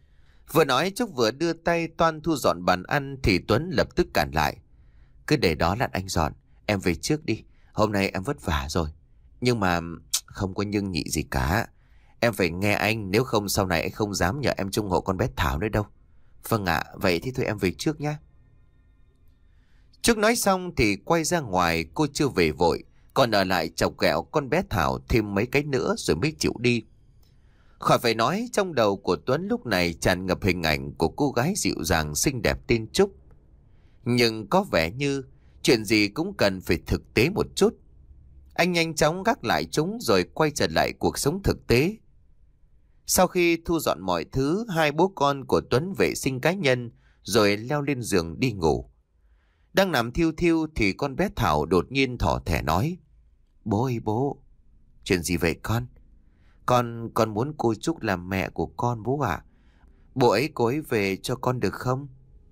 Vừa nói Trúc vừa đưa tay toan thu dọn bàn ăn thì Tuấn lập tức cản lại. Cứ để đó lát anh dọn, em về trước đi. Hôm nay em vất vả rồi. Nhưng mà không có nhưng nhị gì cả. Em phải nghe anh, nếu không sau này anh không dám nhờ em trông hộ con bé Thảo nữa đâu. Vâng ạ, vậy thì thôi em về trước nhé. Trúc nói xong thì quay ra ngoài, cô chưa về vội, còn ở lại chọc ghẹo con bé Thảo thêm mấy cái nữa rồi mới chịu đi. Khỏi phải nói, trong đầu của Tuấn lúc này tràn ngập hình ảnh của cô gái dịu dàng xinh đẹp tên Trúc. Nhưng có vẻ như chuyện gì cũng cần phải thực tế một chút. Anh nhanh chóng gác lại chúng rồi quay trở lại cuộc sống thực tế. Sau khi thu dọn mọi thứ, hai bố con của Tuấn vệ sinh cá nhân rồi leo lên giường đi ngủ. Đang nằm thiêu thiêu thì con bé Thảo đột nhiên thỏ thẻ nói. Bố ơi bố, chuyện gì vậy con? Con con muốn cô Trúc làm mẹ của con bố ạ. Bố ấy cô ấy về cho con được không?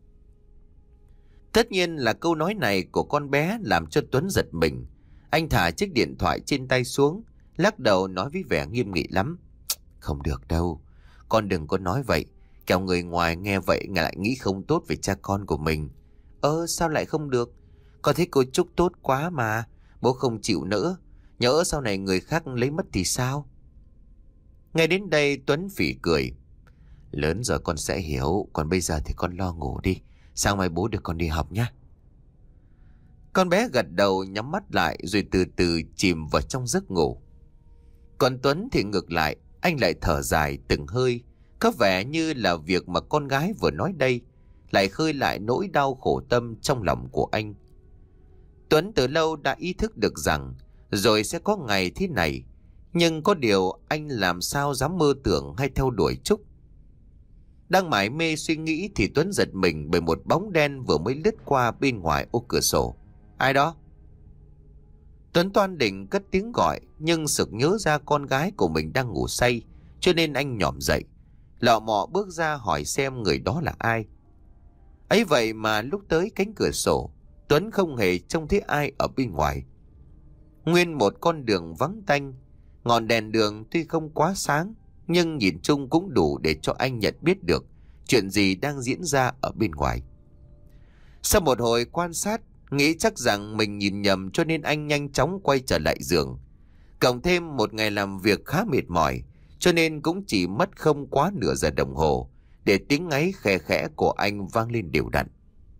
Tất nhiên là câu nói này của con bé làm cho Tuấn giật mình. Anh thả chiếc điện thoại trên tay xuống, lắc đầu nói với vẻ nghiêm nghị lắm. Không được đâu, con đừng có nói vậy. Kẻo người ngoài nghe vậy lại nghĩ không tốt về cha con của mình. Ơ sao lại không được? Con thấy cô Trúc tốt quá mà. Bố không chịu nữa. Nhỡ sau này người khác lấy mất thì sao? Ngay đến đây Tuấn phỉ cười. Lớn rồi con sẽ hiểu. Còn bây giờ thì con lo ngủ đi. Sáng mai bố được con đi học nhé. Con bé gật đầu nhắm mắt lại rồi từ từ chìm vào trong giấc ngủ. Còn Tuấn thì ngược lại, anh lại thở dài từng hơi. Có vẻ như là việc mà con gái vừa nói đây lại khơi lại nỗi đau khổ tâm trong lòng của anh. Tuấn từ lâu đã ý thức được rằng rồi sẽ có ngày thế này. Nhưng có điều anh làm sao dám mơ tưởng hay theo đuổi Trúc. Đang mải mê suy nghĩ thì Tuấn giật mình bởi một bóng đen vừa mới lướt qua bên ngoài ô cửa sổ. Ai đó? Tuấn toan định cất tiếng gọi nhưng sực nhớ ra con gái của mình đang ngủ say, cho nên anh nhỏm dậy, lọ mọ bước ra hỏi xem người đó là ai. Ấy vậy mà lúc tới cánh cửa sổ, Tuấn không hề trông thấy ai ở bên ngoài. Nguyên một con đường vắng tanh, ngọn đèn đường tuy không quá sáng nhưng nhìn chung cũng đủ để cho anh nhận biết được chuyện gì đang diễn ra ở bên ngoài. Sau một hồi quan sát, nghĩ chắc rằng mình nhìn nhầm cho nên anh nhanh chóng quay trở lại giường. Cộng thêm một ngày làm việc khá mệt mỏi, cho nên cũng chỉ mất không quá nửa giờ đồng hồ để tiếng ngáy khe khẽ của anh vang lên đều đặn.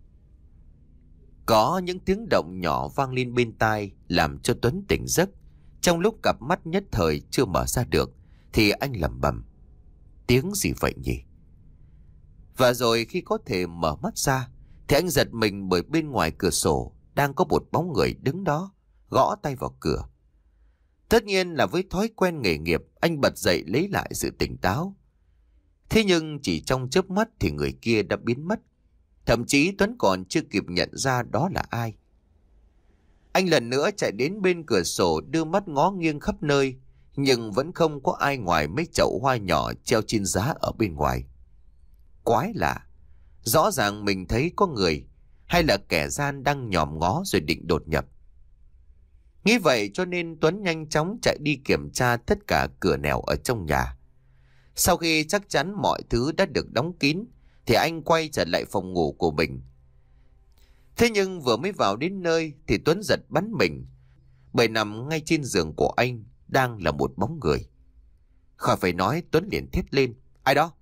Có những tiếng động nhỏ vang lên bên tai làm cho Tuấn tỉnh giấc. Trong lúc cặp mắt nhất thời chưa mở ra được thì anh lẩm bẩm. Tiếng gì vậy nhỉ? Và rồi khi có thể mở mắt ra thì anh giật mình bởi bên ngoài cửa sổ đang có một bóng người đứng đó, gõ tay vào cửa. Tất nhiên là với thói quen nghề nghiệp, anh bật dậy lấy lại sự tỉnh táo. Thế nhưng chỉ trong chớp mắt thì người kia đã biến mất. Thậm chí Tuấn còn chưa kịp nhận ra đó là ai. Anh lần nữa chạy đến bên cửa sổ đưa mắt ngó nghiêng khắp nơi, nhưng vẫn không có ai ngoài mấy chậu hoa nhỏ treo trên giá ở bên ngoài. Quái lạ, rõ ràng mình thấy có người, hay là kẻ gian đang nhòm ngó rồi định đột nhập. Nghĩ vậy cho nên Tuấn nhanh chóng chạy đi kiểm tra tất cả cửa nẻo ở trong nhà. Sau khi chắc chắn mọi thứ đã được đóng kín thì anh quay trở lại phòng ngủ của mình. Thế nhưng vừa mới vào đến nơi thì Tuấn giật bắn mình, bởi nằm ngay trên giường của anh đang là một bóng người. Khỏi phải nói, Tuấn liền thét lên. Ai đó?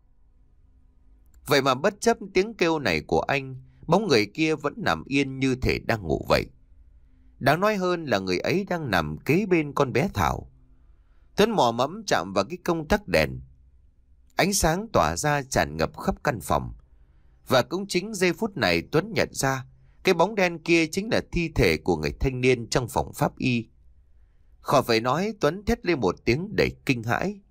Vậy mà bất chấp tiếng kêu này của anh, bóng người kia vẫn nằm yên như thể đang ngủ vậy. Đáng nói hơn là người ấy đang nằm kế bên con bé Thảo. Tuấn mò mẫm chạm vào cái công tắc đèn. Ánh sáng tỏa ra tràn ngập khắp căn phòng. Và cũng chính giây phút này Tuấn nhận ra cái bóng đen kia chính là thi thể của người thanh niên trong phòng pháp y. Khỏi phải nói, Tuấn thét lên một tiếng đầy kinh hãi.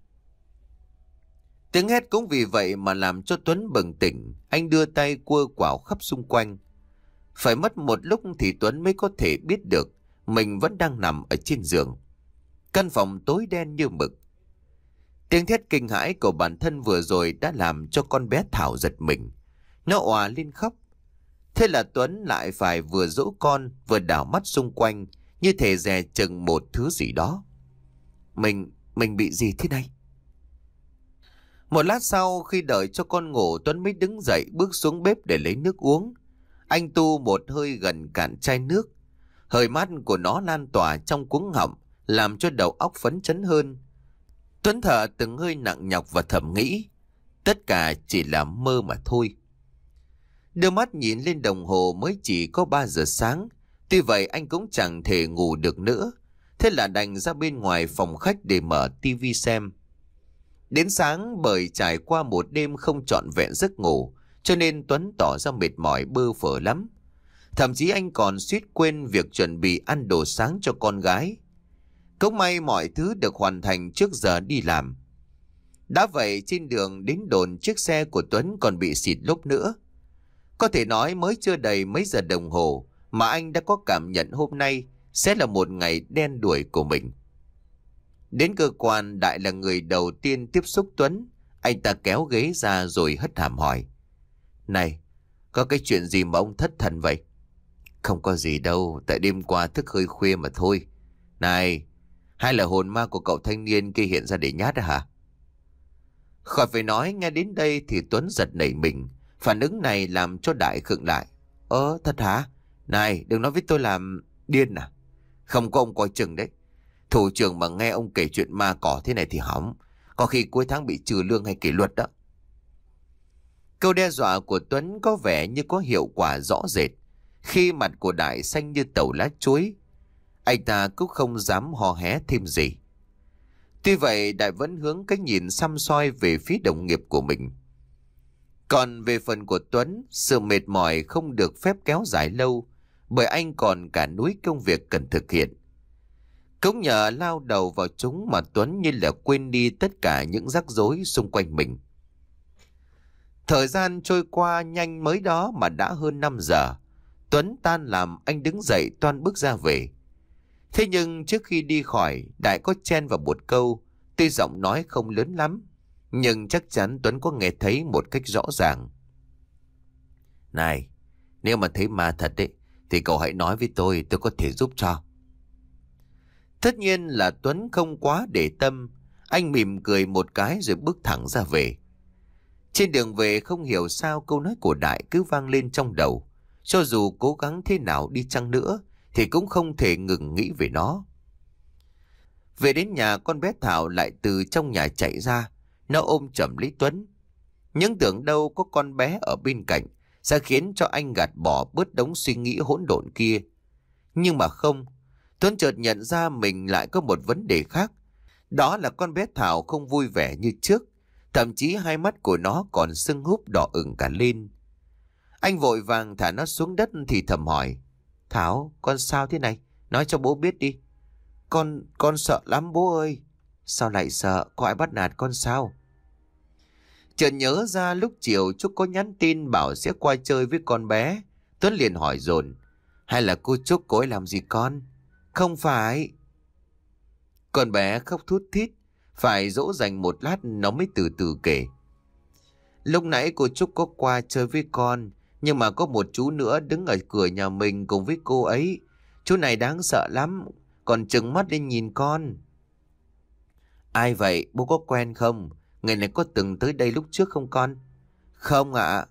Tiếng hét cũng vì vậy mà làm cho Tuấn bừng tỉnh. Anh đưa tay quơ quảo khắp xung quanh. Phải mất một lúc thì Tuấn mới có thể biết được mình vẫn đang nằm ở trên giường. Căn phòng tối đen như mực. Tiếng thét kinh hãi của bản thân vừa rồi đã làm cho con bé Thảo giật mình. Nó òa lên khóc. Thế là Tuấn lại phải vừa dỗ con vừa đảo mắt xung quanh như thể dè chừng một thứ gì đó. Mình, mình bị gì thế này? Một lát sau khi đợi cho con ngủ, Tuấn mới đứng dậy bước xuống bếp để lấy nước uống. Anh tu một hơi gần cạn chai nước. Hơi mát của nó lan tỏa trong cuống họng, làm cho đầu óc phấn chấn hơn. Tuấn thở từng hơi nặng nhọc và thầm nghĩ, tất cả chỉ là mơ mà thôi. Đưa mắt nhìn lên đồng hồ mới chỉ có ba giờ sáng. Tuy vậy anh cũng chẳng thể ngủ được nữa. Thế là đành ra bên ngoài phòng khách để mở tivi xem. Đến sáng bởi trải qua một đêm không trọn vẹn giấc ngủ, cho nên Tuấn tỏ ra mệt mỏi bơ phờ lắm. Thậm chí anh còn suýt quên việc chuẩn bị ăn đồ sáng cho con gái. Cũng may mọi thứ được hoàn thành trước giờ đi làm. Đã vậy trên đường đến đồn, chiếc xe của Tuấn còn bị xịt lốp nữa. Có thể nói mới chưa đầy mấy giờ đồng hồ mà anh đã có cảm nhận hôm nay sẽ là một ngày đen đủi của mình. Đến cơ quan, Đại là người đầu tiên tiếp xúc Tuấn. Anh ta kéo ghế ra rồi hất hàm hỏi. Này, có cái chuyện gì mà ông thất thần vậy? Không có gì đâu, tại đêm qua thức hơi khuya mà thôi. Này, hay là hồn ma của cậu thanh niên kia hiện ra để nhát đó hả? Khỏi phải nói, nghe đến đây thì Tuấn giật nảy mình. Phản ứng này làm cho Đại khựng lại. Ơ, thật hả? Này, đừng nói với tôi làm điên à? Không có, ông coi chừng đấy. Thủ trưởng mà nghe ông kể chuyện ma cỏ thế này thì hỏng. Có khi cuối tháng bị trừ lương hay kỷ luật đó. Câu đe dọa của Tuấn có vẻ như có hiệu quả rõ rệt. Khi mặt của Đại xanh như tàu lá chuối, anh ta cũng không dám hò hé thêm gì. Tuy vậy Đại vẫn hướng cái nhìn săm soi về phía đồng nghiệp của mình. Còn về phần của Tuấn, sự mệt mỏi không được phép kéo dài lâu, bởi anh còn cả núi công việc cần thực hiện. Cũng nhờ lao đầu vào chúng mà Tuấn như là quên đi tất cả những rắc rối xung quanh mình. Thời gian trôi qua nhanh, mới đó mà đã hơn năm giờ. Tuấn tan làm, anh đứng dậy toan bước ra về. Thế nhưng trước khi đi khỏi, Đại có chen vào một câu, tuy giọng nói không lớn lắm, nhưng chắc chắn Tuấn có nghe thấy một cách rõ ràng. Này, nếu mà thấy ma thật ấy, thì cậu hãy nói với tôi, tôi có thể giúp cho. Tất nhiên là Tuấn không quá để tâm. Anh mỉm cười một cái rồi bước thẳng ra về. Trên đường về không hiểu sao câu nói của Đại cứ vang lên trong đầu. Cho dù cố gắng thế nào đi chăng nữa thì cũng không thể ngừng nghĩ về nó. Về đến nhà, con bé Thảo lại từ trong nhà chạy ra. Nó ôm chầm lấy Tuấn. Nhưng tưởng đâu có con bé ở bên cạnh sẽ khiến cho anh gạt bỏ bớt đống suy nghĩ hỗn độn kia. Nhưng mà không. Tuấn chợt nhận ra mình lại có một vấn đề khác. Đó là con bé Thảo không vui vẻ như trước. Thậm chí hai mắt của nó còn sưng húp đỏ ửng cả lên. Anh vội vàng thả nó xuống đất thì thầm hỏi. Thảo, con sao thế này? Nói cho bố biết đi. Con, con sợ lắm bố ơi. Sao lại sợ? Có ai bắt nạt con sao? Chợt nhớ ra lúc chiều Trúc có nhắn tin bảo sẽ qua chơi với con bé. Tuấn liền hỏi dồn. Hay là cô Trúc cô ấy làm gì con? Không phải. Con bé khóc thút thít. Phải dỗ dành một lát nó mới từ từ kể. Lúc nãy cô Trúc có qua chơi với con, nhưng mà có một chú nữa đứng ở cửa nhà mình cùng với cô ấy. Chú này đáng sợ lắm, còn trừng mắt lên nhìn con. Ai vậy? Bố có quen không? Người này có từng tới đây lúc trước không con? Không ạ.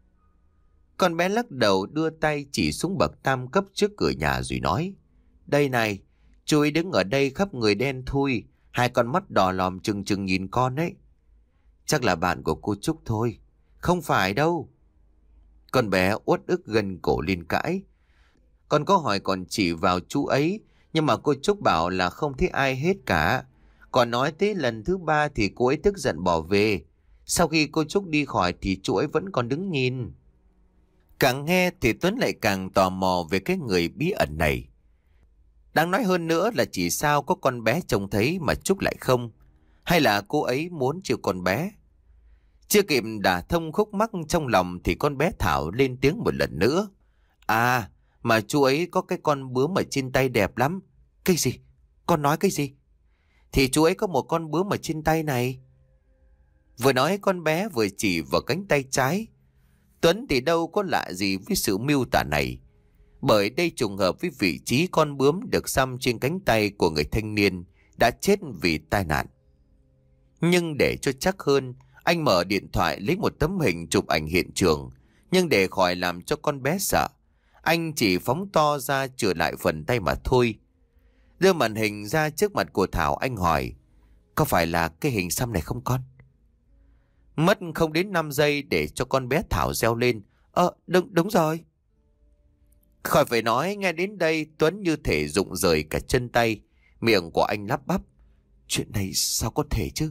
Con bé lắc đầu đưa tay chỉ xuống bậc tam cấp trước cửa nhà rồi nói. Đây này, chú ấy đứng ở đây khắp người đen thui, hai con mắt đỏ lòm trừng trừng nhìn con ấy. Chắc là bạn của cô Trúc thôi. Không phải đâu. Con bé uất ức gân cổ lên cãi. Con có hỏi còn chỉ vào chú ấy, nhưng mà cô Trúc bảo là không thấy ai hết cả. Còn nói tới lần thứ ba thì cô ấy tức giận bỏ về. Sau khi cô Trúc đi khỏi thì chú ấy vẫn còn đứng nhìn. Càng nghe thì Tuấn lại càng tò mò về cái người bí ẩn này. Đáng nói hơn nữa là chỉ sao có con bé trông thấy mà Trúc lại không? Hay là cô ấy muốn chiều con bé? Chưa kịp đả thông khúc mắc trong lòng thì con bé Thảo lên tiếng một lần nữa. À, mà chú ấy có cái con bướm ở trên tay đẹp lắm. Cái gì? Con nói cái gì? Thì chú ấy có một con bướm ở trên tay này. Vừa nói con bé vừa chỉ vào cánh tay trái. Tuấn thì đâu có lạ gì với sự miêu tả này. Bởi đây trùng hợp với vị trí con bướm được xăm trên cánh tay của người thanh niên đã chết vì tai nạn. Nhưng để cho chắc hơn, Anh mở điện thoại lấy một tấm hình chụp ảnh hiện trường, nhưng để khỏi làm cho con bé sợ, anh chỉ phóng to ra chừa lại phần tay mà thôi. Đưa màn hình ra trước mặt của Thảo, anh hỏi, có phải là cái hình xăm này không con? Mất không đến năm giây để cho con bé Thảo reo lên, Ờ đúng, đúng rồi. Khỏi phải nói, nghe đến đây Tuấn như thể rụng rời cả chân tay. Miệng của anh lắp bắp, chuyện này sao có thể chứ?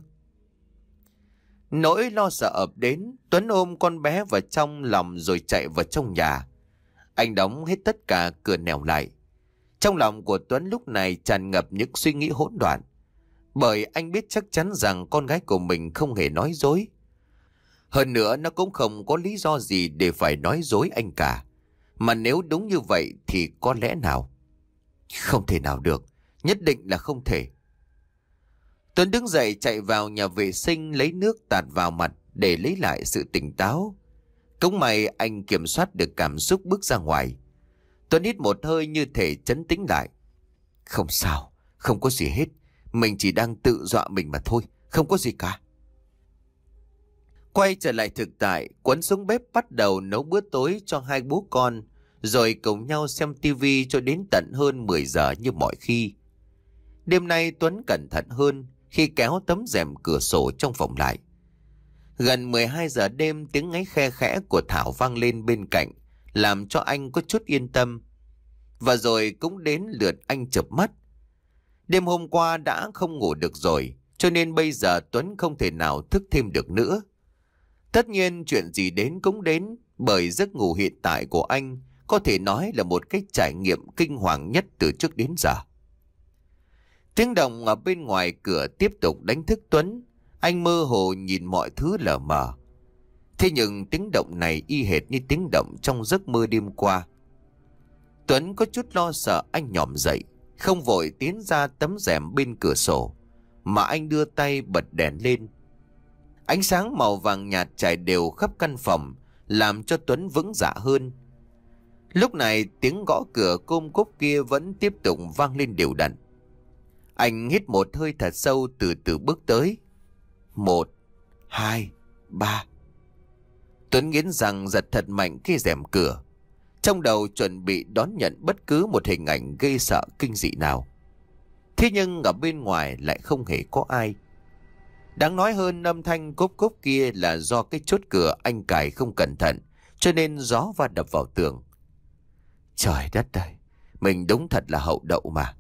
Nỗi lo sợ ập đến, Tuấn ôm con bé vào trong lòng rồi chạy vào trong nhà. Anh đóng hết tất cả cửa nẻo lại. Trong lòng của Tuấn lúc này tràn ngập những suy nghĩ hỗn loạn, bởi anh biết chắc chắn rằng con gái của mình không hề nói dối. Hơn nữa nó cũng không có lý do gì để phải nói dối anh cả. Mà nếu đúng như vậy thì có lẽ nào? Không thể nào được, nhất định là không thể. Tuấn đứng dậy chạy vào nhà vệ sinh lấy nước tạt vào mặt để lấy lại sự tỉnh táo. Cũng may anh kiểm soát được cảm xúc bước ra ngoài. Tuấn hít một hơi như thể trấn tĩnh lại. Không sao, không có gì hết. Mình chỉ đang tự dọa mình mà thôi, không có gì cả. Quay trở lại thực tại, Quấn xuống bếp bắt đầu nấu bữa tối cho hai bố con, rồi cùng nhau xem tivi cho đến tận hơn mười giờ như mọi khi. Đêm nay Tuấn cẩn thận hơn khi kéo tấm rèm cửa sổ trong phòng lại. Gần mười hai giờ đêm, tiếng ngáy khe khẽ của Thảo vang lên bên cạnh, làm cho anh có chút yên tâm. Và rồi cũng đến lượt anh chợp mắt. Đêm hôm qua đã không ngủ được rồi, cho nên bây giờ Tuấn không thể nào thức thêm được nữa. Tất nhiên chuyện gì đến cũng đến, bởi giấc ngủ hiện tại của anh có thể nói là một cái trải nghiệm kinh hoàng nhất từ trước đến giờ. Tiếng động ở bên ngoài cửa tiếp tục đánh thức Tuấn. Anh mơ hồ nhìn mọi thứ lờ mờ. Thế nhưng tiếng động này y hệt như tiếng động trong giấc mơ đêm qua. Tuấn có chút lo sợ, anh nhòm dậy, không vội tiến ra tấm rèm bên cửa sổ, mà anh đưa tay bật đèn lên. Ánh sáng màu vàng nhạt trải đều khắp căn phòng, làm cho Tuấn vững dạ hơn. Lúc này tiếng gõ cửa côm cốp kia vẫn tiếp tục vang lên đều đặn. Anh hít một hơi thật sâu, từ từ bước tới. Một, hai, ba. Tuấn nghiến răng giật thật mạnh cái rèm cửa, trong đầu chuẩn bị đón nhận bất cứ một hình ảnh gây sợ kinh dị nào. Thế nhưng ở bên ngoài lại không hề có ai. Đáng nói hơn, âm thanh cốp cốp kia là do cái chốt cửa anh cài không cẩn thận, cho nên gió va đập vào tường. Trời đất ơi, mình đúng thật là hậu đậu mà.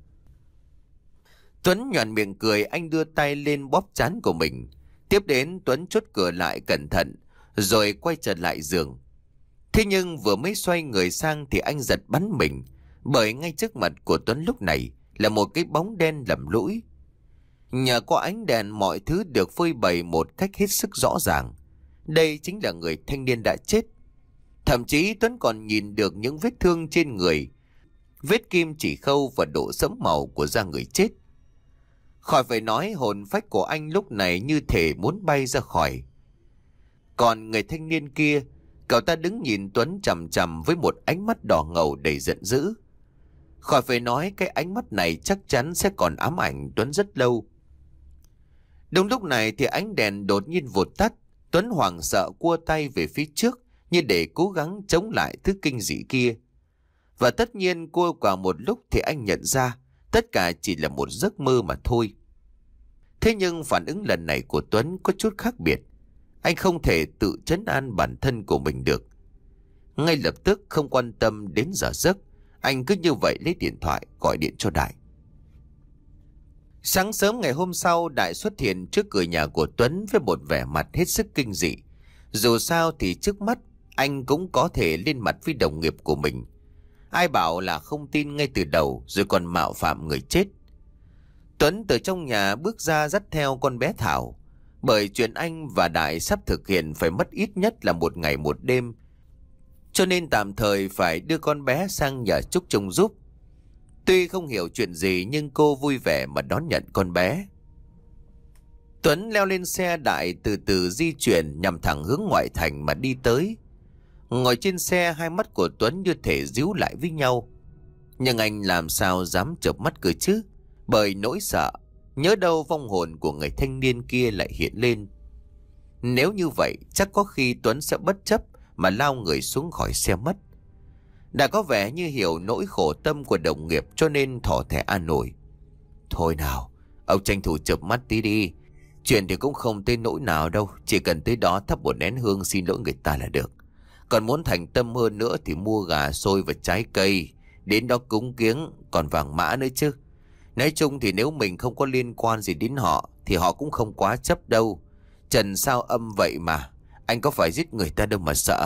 Tuấn nhoẻn miệng cười, anh đưa tay lên bóp trán của mình. Tiếp đến Tuấn chốt cửa lại cẩn thận, rồi quay trở lại giường. Thế nhưng vừa mới xoay người sang thì anh giật bắn mình, bởi ngay trước mặt của Tuấn lúc này là một cái bóng đen lầm lũi. Nhờ có ánh đèn, mọi thứ được phơi bày một cách hết sức rõ ràng. Đây chính là người thanh niên đã chết. Thậm chí Tuấn còn nhìn được những vết thương trên người, vết kim chỉ khâu và độ sẫm màu của da người chết. Khỏi phải nói, hồn phách của anh lúc này như thể muốn bay ra khỏi. Còn người thanh niên kia, cậu ta đứng nhìn Tuấn chằm chằm với một ánh mắt đỏ ngầu đầy giận dữ. Khỏi phải nói, cái ánh mắt này chắc chắn sẽ còn ám ảnh Tuấn rất lâu. Đúng lúc này thì ánh đèn đột nhiên vụt tắt. Tuấn hoảng sợ cua tay về phía trước như để cố gắng chống lại thứ kinh dị kia. Và tất nhiên cua qua một lúc thì anh nhận ra tất cả chỉ là một giấc mơ mà thôi. Thế nhưng phản ứng lần này của Tuấn có chút khác biệt. Anh không thể tự trấn an bản thân của mình được. Ngay lập tức, không quan tâm đến giờ giấc, anh cứ như vậy lấy điện thoại gọi điện cho Đại. Sáng sớm ngày hôm sau, Đại xuất hiện trước cửa nhà của Tuấn với một vẻ mặt hết sức kinh dị. Dù sao thì trước mắt anh cũng có thể lên mặt với đồng nghiệp của mình. Ai bảo là không tin ngay từ đầu rồi còn mạo phạm người chết. Tuấn từ trong nhà bước ra dắt theo con bé Thảo, bởi chuyện anh và Đại sắp thực hiện phải mất ít nhất là một ngày một đêm, cho nên tạm thời phải đưa con bé sang nhờ Trúc trông giúp. Tuy không hiểu chuyện gì nhưng cô vui vẻ mà đón nhận con bé. Tuấn leo lên xe Đại từ từ di chuyển nhằm thẳng hướng ngoại thành mà đi tới. Ngồi trên xe, hai mắt của Tuấn như thể díu lại với nhau. Nhưng anh làm sao dám chợp mắt cơ chứ, bởi nỗi sợ, nhớ đâu vong hồn của người thanh niên kia lại hiện lên. Nếu như vậy chắc có khi Tuấn sẽ bất chấp mà lao người xuống khỏi xe mất. Đã có vẻ như hiểu nỗi khổ tâm của đồng nghiệp cho nên thỏ thẻ an ủi. Thôi nào, ông tranh thủ chợp mắt tí đi. Chuyện thì cũng không tới nỗi nào đâu, chỉ cần tới đó thắp một nén hương xin lỗi người ta là được. Còn muốn thành tâm hơn nữa thì mua gà xôi và trái cây, đến đó cúng kiếng, còn vàng mã nữa chứ. Nói chung thì nếu mình không có liên quan gì đến họ thì họ cũng không quá chấp đâu. Trần sao âm vậy mà, anh có phải giết người ta đâu mà sợ.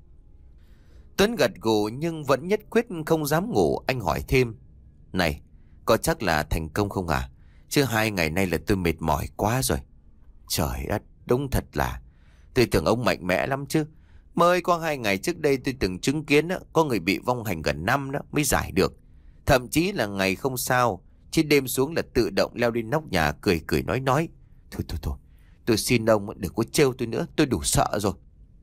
Tuấn gật gù nhưng vẫn nhất quyết không dám ngủ. Anh hỏi thêm. Này, có chắc là thành công không à? Chứ hai ngày nay là tôi mệt mỏi quá rồi. Trời đất, đúng thật là tôi tưởng ông mạnh mẽ lắm chứ. Mới có hai ngày trước đây tôi từng chứng kiến đó, có người bị vong hành gần năm đó mới giải được. Thậm chí là ngày không sao, chứ đêm xuống là tự động leo lên nóc nhà cười cười nói nói. Thôi thôi thôi, tôi xin ông đừng có trêu tôi nữa, tôi đủ sợ rồi.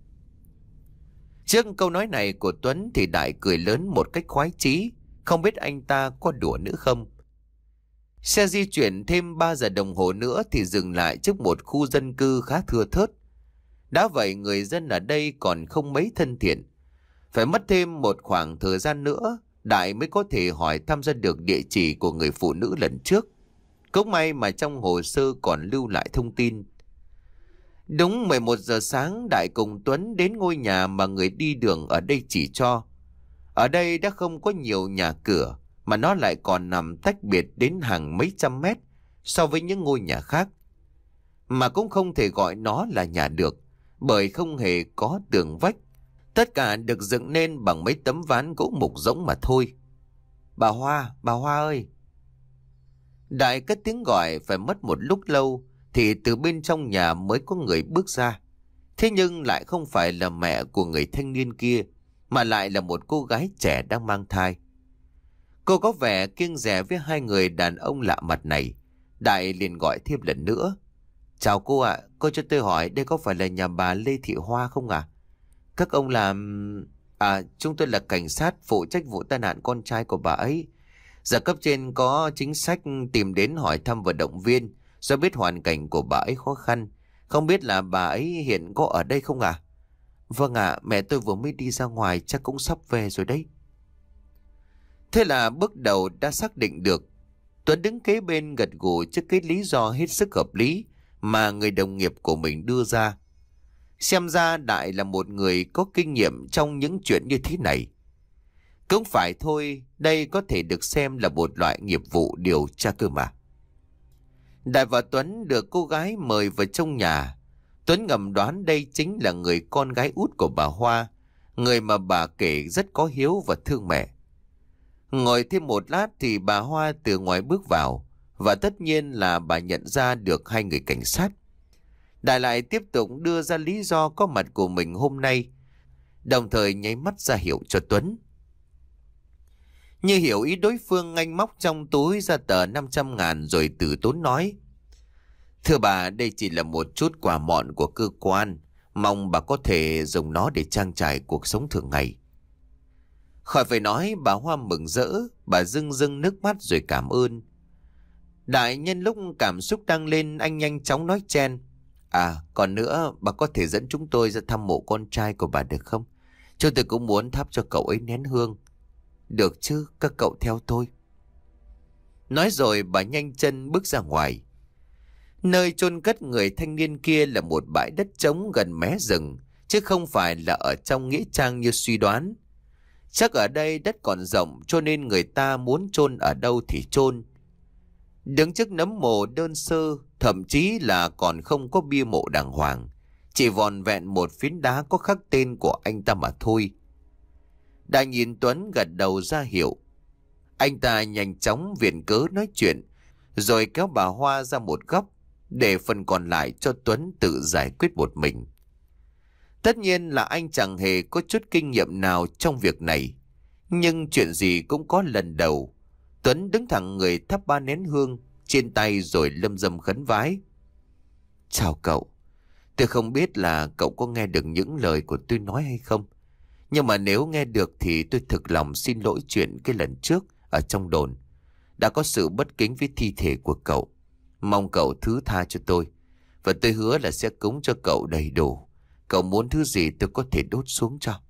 Trước câu nói này của Tuấn thì Đại cười lớn một cách khoái chí. Không biết anh ta có đùa nữa không? Xe di chuyển thêm ba giờ đồng hồ nữa thì dừng lại trước một khu dân cư khá thưa thớt. Đã vậy người dân ở đây còn không mấy thân thiện. Phải mất thêm một khoảng thời gian nữa Đại mới có thể hỏi thăm ra được địa chỉ của người phụ nữ lần trước. Cũng may mà trong hồ sơ còn lưu lại thông tin. Đúng mười một giờ sáng Đại cùng Tuấn đến ngôi nhà mà người đi đường ở đây chỉ cho. Ở đây đã không có nhiều nhà cửa, mà nó lại còn nằm tách biệt đến hàng mấy trăm mét so với những ngôi nhà khác. Mà cũng không thể gọi nó là nhà được, bởi không hề có tường vách. Tất cả được dựng nên bằng mấy tấm ván gỗ mục rỗng mà thôi. Bà Hoa, bà Hoa ơi! Đại cất tiếng gọi phải mất một lúc lâu thì từ bên trong nhà mới có người bước ra. Thế nhưng lại không phải là mẹ của người thanh niên kia, mà lại là một cô gái trẻ đang mang thai. Cô có vẻ kiêng dè với hai người đàn ông lạ mặt này. Đại liền gọi thêm lần nữa. Chào cô ạ, cô cho tôi hỏi đây có phải là nhà bà Lê Thị Hoa không ạ? À? Các ông làm... À, chúng tôi là cảnh sát phụ trách vụ tai nạn con trai của bà ấy. Giờ cấp trên có chính sách tìm đến hỏi thăm và động viên, do biết hoàn cảnh của bà ấy khó khăn. Không biết là bà ấy hiện có ở đây không ạ? À? Vâng ạ, mẹ tôi vừa mới đi ra ngoài, chắc cũng sắp về rồi đấy. Thế là bước đầu đã xác định được. Tuấn đứng kế bên gật gù trước cái lý do hết sức hợp lý mà người đồng nghiệp của mình đưa ra. Xem ra Đại là một người có kinh nghiệm trong những chuyện như thế này. Cũng phải thôi, đây có thể được xem là một loại nghiệp vụ điều tra cơ mà. Đại và Tuấn được cô gái mời vào trong nhà. Tuấn ngầm đoán đây chính là người con gái út của bà Hoa, người mà bà kể rất có hiếu và thương mẹ. Ngồi thêm một lát thì bà Hoa từ ngoài bước vào, và tất nhiên là bà nhận ra được hai người cảnh sát. Đại lại tiếp tục đưa ra lý do có mặt của mình hôm nay, đồng thời nháy mắt ra hiệu cho Tuấn. Như hiểu ý đối phương, anh móc trong túi ra tờ năm trăm ngàn rồi từ tốn nói. Thưa bà, đây chỉ là một chút quà mọn của cơ quan, mong bà có thể dùng nó để trang trải cuộc sống thường ngày. Khỏi phải nói, bà Hoa mừng rỡ, bà rưng rưng nước mắt rồi cảm ơn. Đại nhân lúc cảm xúc đang lên, anh nhanh chóng nói chen. À, còn nữa, bà có thể dẫn chúng tôi ra thăm mộ con trai của bà được không? Chúng tôi cũng muốn thắp cho cậu ấy nén hương. Được chứ, các cậu theo tôi. Nói rồi bà nhanh chân bước ra ngoài. Nơi chôn cất người thanh niên kia là một bãi đất trống gần mé rừng, chứ không phải là ở trong nghĩa trang như suy đoán. Chắc ở đây đất còn rộng cho nên người ta muốn chôn ở đâu thì chôn. Đứng trước nấm mồ đơn sơ, thậm chí là còn không có bia mộ đàng hoàng, chỉ vòn vẹn một phiến đá có khắc tên của anh ta mà thôi. Đại nhìn Tuấn gật đầu ra hiệu. Anh ta nhanh chóng viện cớ nói chuyện, rồi kéo bà Hoa ra một góc, để phần còn lại cho Tuấn tự giải quyết một mình. Tất nhiên là anh chẳng hề có chút kinh nghiệm nào trong việc này, nhưng chuyện gì cũng có lần đầu. Tuấn đứng thẳng người thắp ba nén hương trên tay rồi lâm dâm khấn vái. Chào cậu, tôi không biết là cậu có nghe được những lời của tôi nói hay không, nhưng mà nếu nghe được thì tôi thực lòng xin lỗi chuyện cái lần trước ở trong đồn đã có sự bất kính với thi thể của cậu. Mong cậu thứ tha cho tôi. Và tôi hứa là sẽ cúng cho cậu đầy đủ. Cậu muốn thứ gì tôi có thể đốt xuống cho.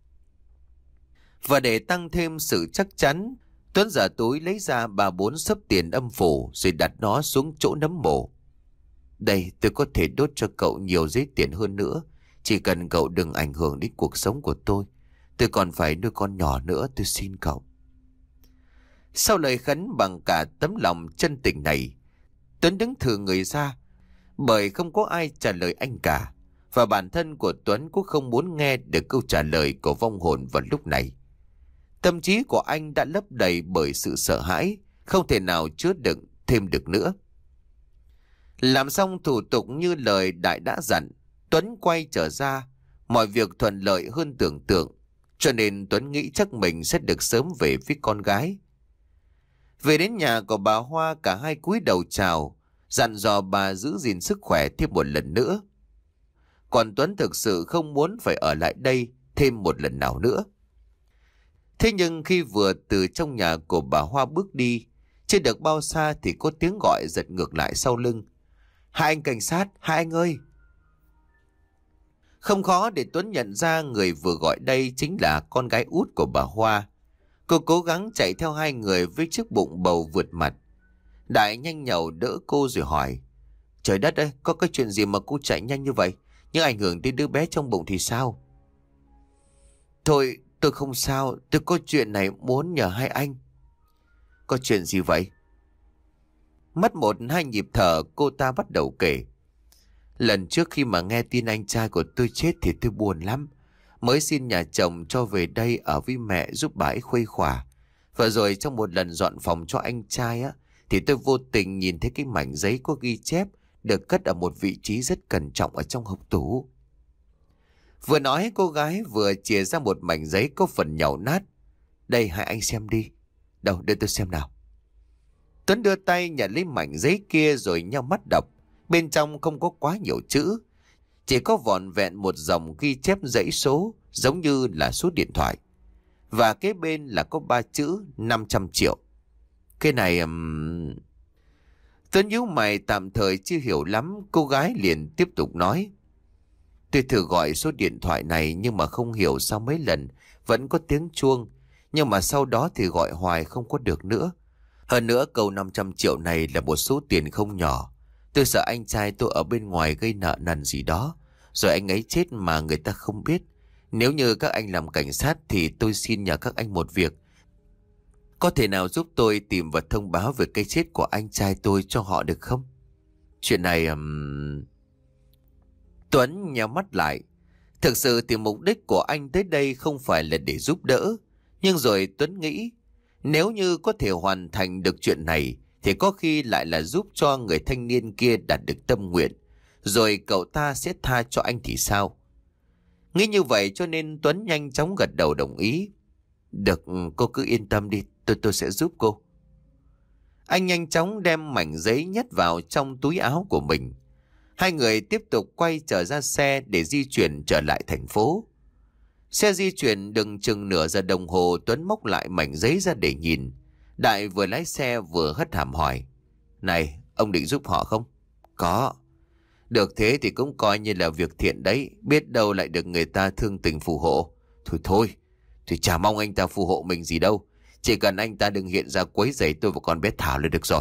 Và để tăng thêm sự chắc chắn, Tuấn giả túi lấy ra ba bốn xấp tiền âm phủ rồi đặt nó xuống chỗ nấm mộ. Đây, tôi có thể đốt cho cậu nhiều giấy tiền hơn nữa. Chỉ cần cậu đừng ảnh hưởng đến cuộc sống của tôi. Tôi còn phải nuôi con nhỏ nữa, tôi xin cậu. Sau lời khấn bằng cả tấm lòng chân tình này, Tuấn đứng thừ người ra, bởi không có ai trả lời anh cả. Và bản thân của Tuấn cũng không muốn nghe được câu trả lời của vong hồn vào lúc này. Tâm trí của anh đã lấp đầy bởi sự sợ hãi, không thể nào chứa đựng thêm được nữa. Làm xong thủ tục như lời đại đã dặn, Tuấn quay trở ra. Mọi việc thuận lợi hơn tưởng tượng, cho nên Tuấn nghĩ chắc mình sẽ được sớm về với con gái. Về đến nhà của bà Hoa, cả hai cúi đầu chào, dặn dò bà giữ gìn sức khỏe thêm một lần nữa. Còn Tuấn thực sự không muốn phải ở lại đây thêm một lần nào nữa. Thế nhưng khi vừa từ trong nhà của bà Hoa bước đi, chưa được bao xa thì có tiếng gọi giật ngược lại sau lưng. Hai anh cảnh sát, hai anh ơi! Không khó để Tuấn nhận ra người vừa gọi đây chính là con gái út của bà Hoa. Cô cố gắng chạy theo hai người với chiếc bụng bầu vượt mặt. Đại nhanh nhậu đỡ cô rồi hỏi. Trời đất ơi, có cái chuyện gì mà cô chạy nhanh như vậy? Nhưng ảnh hưởng đến đứa bé trong bụng thì sao? Thôi, tôi không sao, tôi có chuyện này muốn nhờ hai anh. Có chuyện gì vậy? Mất một hai nhịp thở, cô ta bắt đầu kể. Lần trước khi mà nghe tin anh trai của tôi chết thì tôi buồn lắm. Mới xin nhà chồng cho về đây ở với mẹ giúp bà ấy khuây khỏa. Và rồi trong một lần dọn phòng cho anh trai á, thì tôi vô tình nhìn thấy cái mảnh giấy có ghi chép được cất ở một vị trí rất cẩn trọng ở trong hộc tủ. Vừa nói cô gái vừa chìa ra một mảnh giấy có phần nhàu nát. Đây, hai anh xem đi. Đâu, để tôi xem nào. Tuấn đưa tay nhận lấy mảnh giấy kia rồi nheo mắt đọc. Bên trong không có quá nhiều chữ, chỉ có vỏn vẹn một dòng ghi chép dãy số giống như là số điện thoại. Và kế bên là có ba chữ năm trăm triệu. Cái này... Um... Tuấn nhíu mày tạm thời chưa hiểu lắm. Cô gái liền tiếp tục nói. Tôi thử gọi số điện thoại này nhưng mà không hiểu sao mấy lần vẫn có tiếng chuông. Nhưng mà sau đó thì gọi hoài không có được nữa. Hơn nữa câu năm trăm triệu này là một số tiền không nhỏ. Tôi sợ anh trai tôi ở bên ngoài gây nợ nần gì đó, rồi anh ấy chết mà người ta không biết. Nếu như các anh làm cảnh sát thì tôi xin nhờ các anh một việc. Có thể nào giúp tôi tìm và thông báo về cái chết của anh trai tôi cho họ được không? Chuyện này... Um... Tuấn nhắm mắt lại. Thực sự thì mục đích của anh tới đây không phải là để giúp đỡ. Nhưng rồi Tuấn nghĩ, nếu như có thể hoàn thành được chuyện này thì có khi lại là giúp cho người thanh niên kia đạt được tâm nguyện, rồi cậu ta sẽ tha cho anh thì sao? Nghĩ như vậy cho nên Tuấn nhanh chóng gật đầu đồng ý. Được, cô cứ yên tâm đi, tôi tôi sẽ giúp cô. Anh nhanh chóng đem mảnh giấy nhét vào trong túi áo của mình. Hai người tiếp tục quay trở ra xe để di chuyển trở lại thành phố. Xe di chuyển đừng chừng nửa giờ đồng hồ, Tuấn móc lại mảnh giấy ra để nhìn. Đại vừa lái xe vừa hất hàm hỏi. Này, ông định giúp họ không? Có. Được thế thì cũng coi như là việc thiện đấy. Biết đâu lại được người ta thương tình phù hộ. Thôi thôi, thì chả mong anh ta phù hộ mình gì đâu. Chỉ cần anh ta đừng hiện ra quấy rầy tôi và con bé Thảo là được rồi.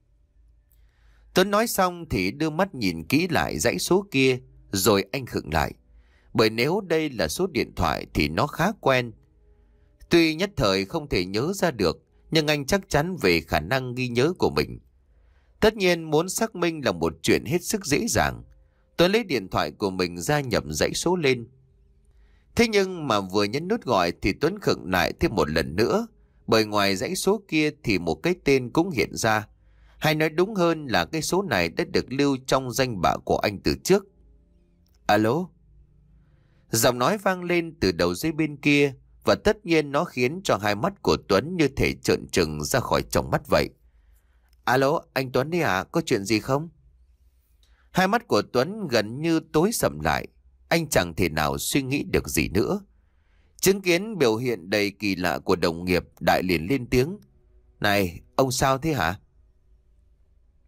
Tuấn nói xong thì đưa mắt nhìn kỹ lại dãy số kia. Rồi anh khựng lại. Bởi nếu đây là số điện thoại thì nó khá quen. Tuy nhất thời không thể nhớ ra được, nhưng anh chắc chắn về khả năng ghi nhớ của mình. Tất nhiên muốn xác minh là một chuyện hết sức dễ dàng. Tuấn lấy điện thoại của mình ra nhập dãy số lên. Thế nhưng mà vừa nhấn nút gọi thì Tuấn khựng lại thêm một lần nữa. Bởi ngoài dãy số kia thì một cái tên cũng hiện ra. Hay nói đúng hơn là cái số này đã được lưu trong danh bạ của anh từ trước. Alo? Giọng nói vang lên từ đầu dây bên kia. Và tất nhiên nó khiến cho hai mắt của Tuấn như thể trợn trừng ra khỏi tròng mắt vậy. Alo, anh Tuấn đấy à? Có chuyện gì không? Hai mắt của Tuấn gần như tối sầm lại. Anh chẳng thể nào suy nghĩ được gì nữa. Chứng kiến biểu hiện đầy kỳ lạ của đồng nghiệp, Đại liền lên tiếng. Này, ông sao thế hả?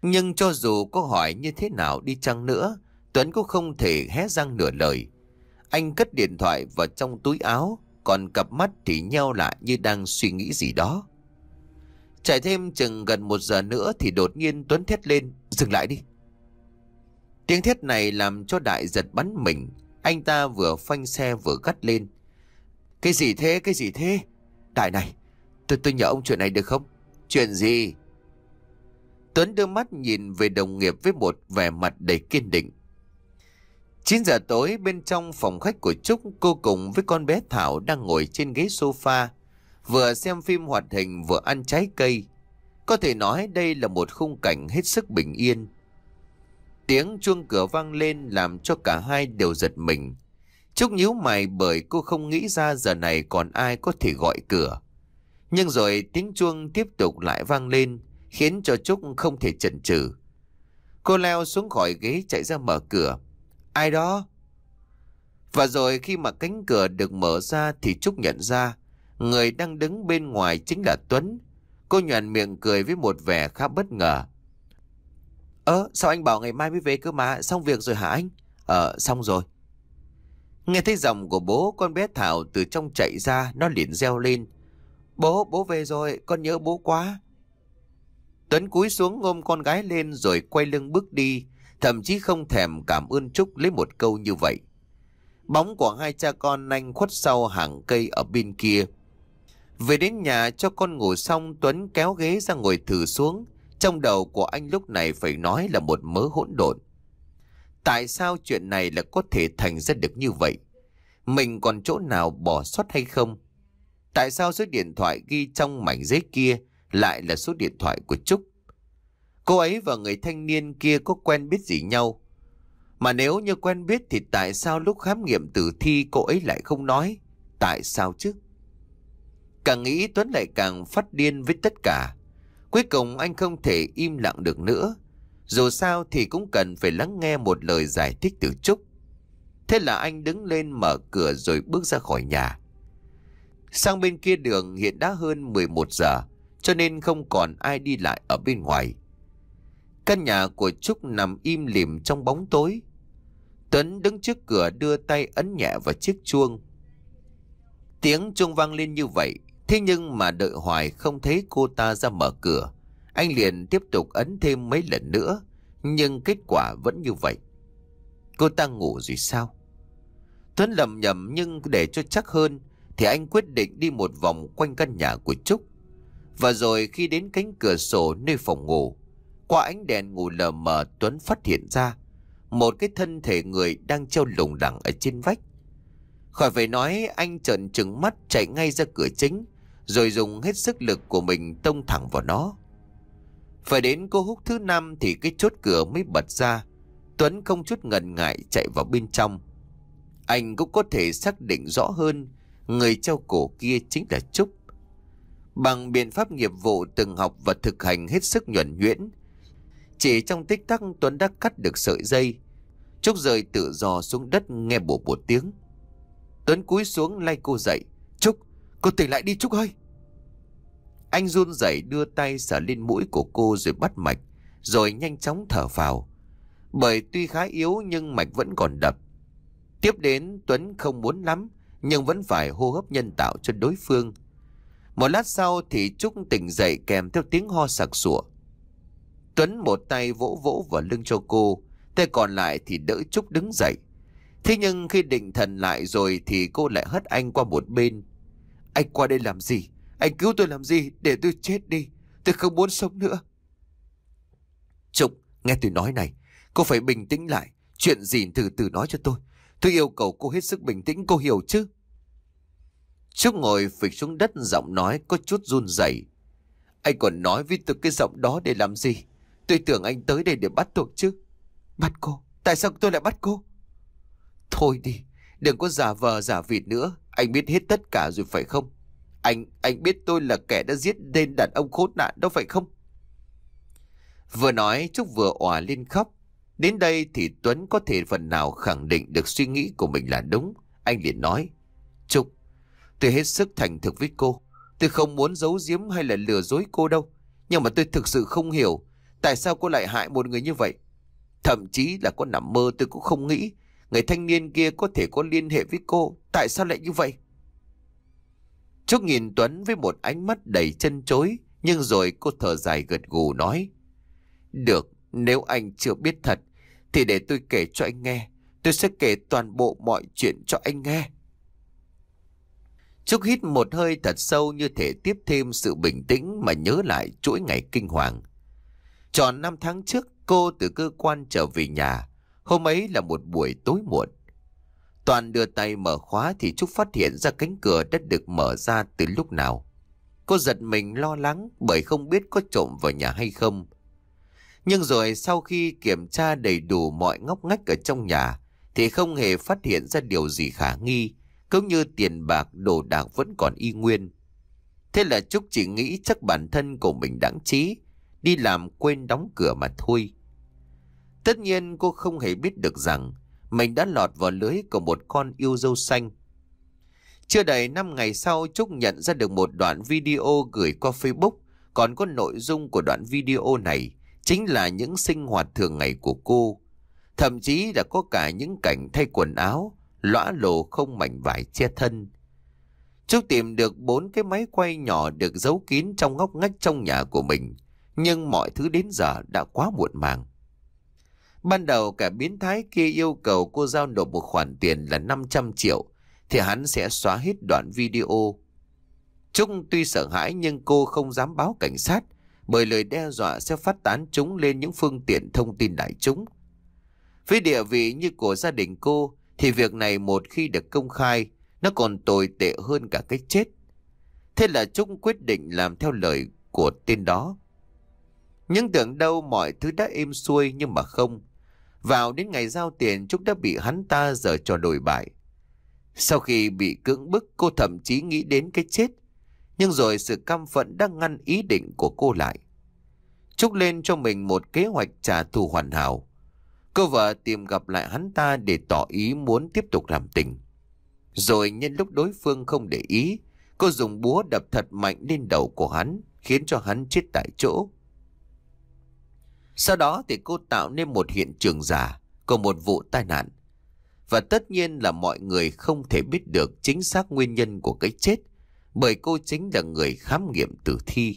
Nhưng cho dù có hỏi như thế nào đi chăng nữa, Tuấn cũng không thể hé răng nửa lời. Anh cất điện thoại vào trong túi áo, còn cặp mắt thì nheo lại như đang suy nghĩ gì đó. Chạy thêm chừng gần một giờ nữa thì đột nhiên Tuấn thét lên: "Dừng lại đi!" Tiếng thét này làm cho Đại giật bắn mình. Anh ta vừa phanh xe vừa gắt lên: "Cái gì thế, cái gì thế? Đại này, tôi tôi nhờ ông chuyện này được không?" "Chuyện gì?" Tuấn đưa mắt nhìn về đồng nghiệp với một vẻ mặt đầy kiên định. chín giờ tối, bên trong phòng khách của Trúc, cô cùng với con bé Thảo đang ngồi trên ghế sofa, vừa xem phim hoạt hình vừa ăn trái cây. Có thể nói đây là một khung cảnh hết sức bình yên. Tiếng chuông cửa vang lên làm cho cả hai đều giật mình. Trúc nhíu mày bởi cô không nghĩ ra giờ này còn ai có thể gọi cửa. Nhưng rồi tiếng chuông tiếp tục lại vang lên, khiến cho Trúc không thể chần chừ. Cô leo xuống khỏi ghế chạy ra mở cửa. "Ai đó?" Và rồi khi mà cánh cửa được mở ra thì Trúc nhận ra người đang đứng bên ngoài chính là Tuấn. Cô nhoẻn miệng cười với một vẻ khá bất ngờ. "Ơ, sao anh bảo ngày mai mới về cơ mà, xong việc rồi hả anh?" "Ờ, xong rồi." Nghe thấy giọng của bố, con bé Thảo từ trong chạy ra, nó liền reo lên: "Bố, bố về rồi, con nhớ bố quá." Tuấn cúi xuống ôm con gái lên rồi quay lưng bước đi, thậm chí không thèm cảm ơn Trúc lấy một câu như vậy. Bóng của hai cha con nhanh khuất sau hàng cây ở bên kia. Về đến nhà cho con ngủ xong, Tuấn kéo ghế ra ngồi thử xuống. Trong đầu của anh lúc này phải nói là một mớ hỗn độn. Tại sao chuyện này là có thể thành ra được như vậy? Mình còn chỗ nào bỏ sót hay không? Tại sao số điện thoại ghi trong mảnh giấy kia lại là số điện thoại của Trúc? Cô ấy và người thanh niên kia có quen biết gì nhau? Mà nếu như quen biết thì tại sao lúc khám nghiệm tử thi cô ấy lại không nói? Tại sao chứ? Càng nghĩ Tuấn lại càng phát điên với tất cả. Cuối cùng anh không thể im lặng được nữa. Dù sao thì cũng cần phải lắng nghe một lời giải thích từ Trúc. Thế là anh đứng lên mở cửa rồi bước ra khỏi nhà. Sang bên kia đường hiện đã hơn mười một giờ, cho nên không còn ai đi lại ở bên ngoài. Căn nhà của Trúc nằm im lìm trong bóng tối. Tuấn đứng trước cửa đưa tay ấn nhẹ vào chiếc chuông. Tiếng chuông vang lên như vậy, thế nhưng mà đợi hoài không thấy cô ta ra mở cửa. Anh liền tiếp tục ấn thêm mấy lần nữa, nhưng kết quả vẫn như vậy. Cô ta ngủ rồi sao? Tuấn lầm nhầm, nhưng để cho chắc hơn thì anh quyết định đi một vòng quanh căn nhà của Trúc. Và rồi khi đến cánh cửa sổ nơi phòng ngủ, qua ánh đèn ngủ lờ mờ, Tuấn phát hiện ra một cái thân thể người đang treo lủng lẳng ở trên vách. Khỏi phải nói, anh trợn trừng mắt chạy ngay ra cửa chính, rồi dùng hết sức lực của mình tông thẳng vào nó. Phải đến cô húc thứ năm thì cái chốt cửa mới bật ra. Tuấn không chút ngần ngại chạy vào bên trong. Anh cũng có thể xác định rõ hơn người treo cổ kia chính là Trúc. Bằng biện pháp nghiệp vụ từng học và thực hành hết sức nhuần nhuyễn, chỉ trong tích tắc Tuấn đã cắt được sợi dây. Trúc rơi tự do xuống đất nghe bột một tiếng. Tuấn cúi xuống lay cô dậy. "Trúc, cô tỉnh lại đi Trúc ơi!" Anh run rẩy đưa tay sờ lên mũi của cô rồi bắt mạch, rồi nhanh chóng thở phào. Bởi tuy khá yếu nhưng mạch vẫn còn đập. Tiếp đến Tuấn không muốn lắm, nhưng vẫn phải hô hấp nhân tạo cho đối phương. Một lát sau thì Trúc tỉnh dậy kèm theo tiếng ho sặc sụa. Tuấn một tay vỗ vỗ vào lưng cho cô, tay còn lại thì đỡ Trúc đứng dậy. Thế nhưng khi định thần lại rồi thì cô lại hất anh qua một bên. "Anh qua đây làm gì? Anh cứu tôi làm gì? Để tôi chết đi. Tôi không muốn sống nữa." "Trúc, nghe tôi nói này. Cô phải bình tĩnh lại. Chuyện gì từ từ nói cho tôi. Tôi yêu cầu cô hết sức bình tĩnh, cô hiểu chứ?" Trúc ngồi phịch xuống đất, giọng nói có chút run rẩy. "Anh còn nói với tôi cái giọng đó để làm gì? Tôi tưởng anh tới đây để bắt tôi chứ." "Bắt cô? Tại sao tôi lại bắt cô?" "Thôi đi, đừng có giả vờ giả vịt nữa. Anh biết hết tất cả rồi phải không? Anh, anh biết tôi là kẻ đã giết tên đàn ông khốn nạn đó phải không?" Vừa nói Trúc vừa òa lên khóc. Đến đây thì Tuấn có thể phần nào khẳng định được suy nghĩ của mình là đúng. Anh liền nói: "Trúc, tôi hết sức thành thực với cô. Tôi không muốn giấu giếm hay là lừa dối cô đâu. Nhưng mà tôi thực sự không hiểu Tại sao cô lại hại một người như vậy? Thậm chí là có nằm mơ tôi cũng không nghĩ người thanh niên kia có thể có liên hệ với cô. Tại sao lại như vậy? Trúc nhìn Tuấn với một ánh mắt đầy chân chối, nhưng rồi cô thở dài gật gù nói: Được, nếu anh chưa biết thật thì để tôi kể cho anh nghe. Tôi sẽ kể toàn bộ mọi chuyện cho anh nghe. Trúc hít một hơi thật sâu, như thể tiếp thêm sự bình tĩnh mà nhớ lại chuỗi ngày kinh hoàng. Tròn năm tháng trước, cô từ cơ quan trở về nhà. Hôm ấy là một buổi tối muộn. Toàn đưa tay mở khóa thì Trúc phát hiện ra cánh cửa đã được mở ra từ lúc nào. Cô giật mình lo lắng bởi không biết có trộm vào nhà hay không. Nhưng rồi sau khi kiểm tra đầy đủ mọi ngóc ngách ở trong nhà thì không hề phát hiện ra điều gì khả nghi, cũng như tiền bạc đồ đạc vẫn còn y nguyên. Thế là Trúc chỉ nghĩ chắc bản thân của mình đáng trí, đi làm quên đóng cửa mà thôi. Tất nhiên cô không hề biết được rằng mình đã lọt vào lưới của một con yêu dâu xanh. Chưa đầy năm ngày sau, Trúc nhận ra được một đoạn video gửi qua Facebook. Còn có nội dung của đoạn video này chính là những sinh hoạt thường ngày của cô. Thậm chí là có cả những cảnh thay quần áo, lõa lồ không mảnh vải che thân. Trúc tìm được bốn cái máy quay nhỏ được giấu kín trong ngóc ngách trong nhà của mình. Nhưng mọi thứ đến giờ đã quá muộn màng. Ban đầu cả biến thái kia yêu cầu cô giao nộp một khoản tiền là năm trăm triệu thì hắn sẽ xóa hết đoạn video. Trúc tuy sợ hãi nhưng cô không dám báo cảnh sát, bởi lời đe dọa sẽ phát tán chúng lên những phương tiện thông tin đại chúng. Với địa vị như của gia đình cô thì việc này một khi được công khai, nó còn tồi tệ hơn cả cái chết. Thế là Trúc quyết định làm theo lời của tên đó. Nhưng tưởng đâu mọi thứ đã êm xuôi, nhưng mà không. Vào đến ngày giao tiền, Trúc đã bị hắn ta giở trò đồi bại. Sau khi bị cưỡng bức, cô thậm chí nghĩ đến cái chết. Nhưng rồi sự căm phẫn đã ngăn ý định của cô lại. Trúc lên cho mình một kế hoạch trả thù hoàn hảo. Cô vợ tìm gặp lại hắn ta để tỏ ý muốn tiếp tục làm tình. Rồi nhân lúc đối phương không để ý, cô dùng búa đập thật mạnh lên đầu của hắn, khiến cho hắn chết tại chỗ. Sau đó thì cô tạo nên một hiện trường giả của một vụ tai nạn. Và tất nhiên là mọi người không thể biết được chính xác nguyên nhân của cái chết, bởi cô chính là người khám nghiệm tử thi.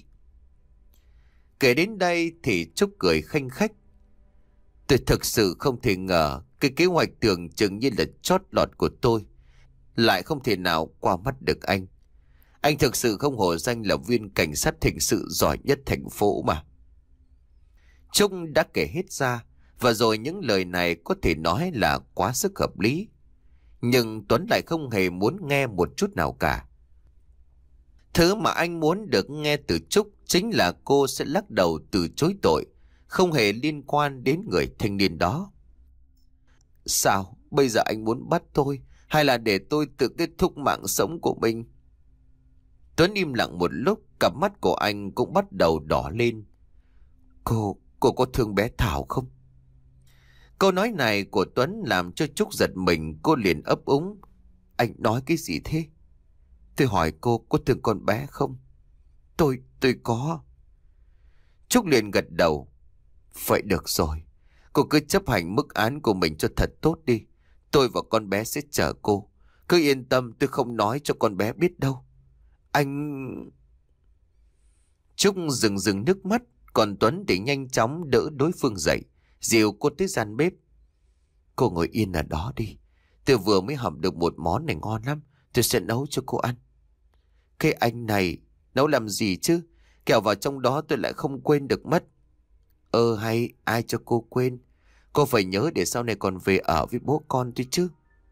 Kể đến đây thì Trúc cười khanh khách. Tôi thực sự không thể ngờ cái kế hoạch tưởng chừng như là chót lọt của tôi lại không thể nào qua mắt được anh. Anh thực sự không hổ danh là viên cảnh sát hình sự giỏi nhất thành phố mà. Trúc đã kể hết ra, và rồi những lời này có thể nói là quá sức hợp lý. Nhưng Tuấn lại không hề muốn nghe một chút nào cả. Thứ mà anh muốn được nghe từ Trúc chính là cô sẽ lắc đầu từ chối tội, không hề liên quan đến người thanh niên đó. Sao? Bây giờ anh muốn bắt tôi, hay là để tôi tự kết thúc mạng sống của mình? Tuấn im lặng một lúc, cặp mắt của anh cũng bắt đầu đỏ lên. Cô, cô có thương bé Thảo không? Câu nói này của Tuấn làm cho Trúc giật mình, cô liền ấp úng. Anh nói cái gì thế? Tôi hỏi cô có thương con bé không? Tôi, tôi có. Trúc liền gật đầu. Vậy được rồi, cô cứ chấp hành mức án của mình cho thật tốt đi. Tôi và con bé sẽ chở cô. Cứ yên tâm, tôi không nói cho con bé biết đâu. Anh... Trúc dừng dừng nước mắt, còn Tuấn thì nhanh chóng đỡ đối phương dậy, dìu cô tới gian bếp. Cô ngồi yên ở đó đi. Tôi vừa mới hầm được một món này ngon lắm, tôi sẽ nấu cho cô ăn. Cái anh này, nấu làm gì chứ? Kẻo vào trong đó tôi lại không quên được mất. Ờ hay, ai cho cô quên? Cô phải nhớ để sau này còn về ở với bố con tôi chứ.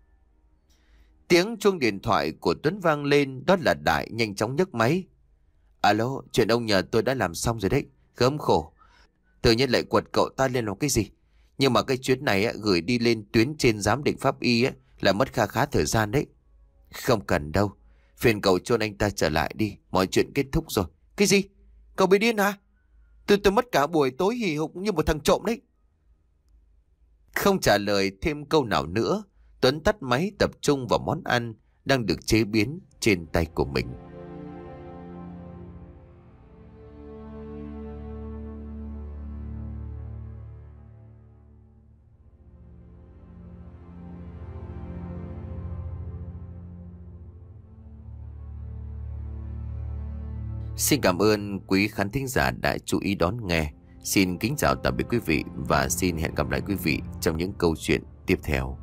Tiếng chuông điện thoại của Tuấn vang lên, đó là Đại nhanh chóng nhấc máy. Alo, chuyện ông nhờ tôi đã làm xong rồi đấy. Gớm khổ. Tự nhiên lại quật cậu ta lên làm cái gì? Nhưng mà cái chuyến này á, gửi đi lên tuyến trên giám định pháp y á, là mất khá khá thời gian đấy. Không cần đâu. Phiền cậu chôn anh ta trở lại đi. Mọi chuyện kết thúc rồi. Cái gì? Cậu bị điên hả? Tôi tôi mất cả buổi tối hì hục như một thằng trộm đấy. Không trả lời thêm câu nào nữa, Tuấn tắt máy tập trung vào món ăn đang được chế biến trên tay của mình. Xin cảm ơn quý khán thính giả đã chú ý đón nghe. Xin kính chào tạm biệt quý vị và xin hẹn gặp lại quý vị trong những câu chuyện tiếp theo.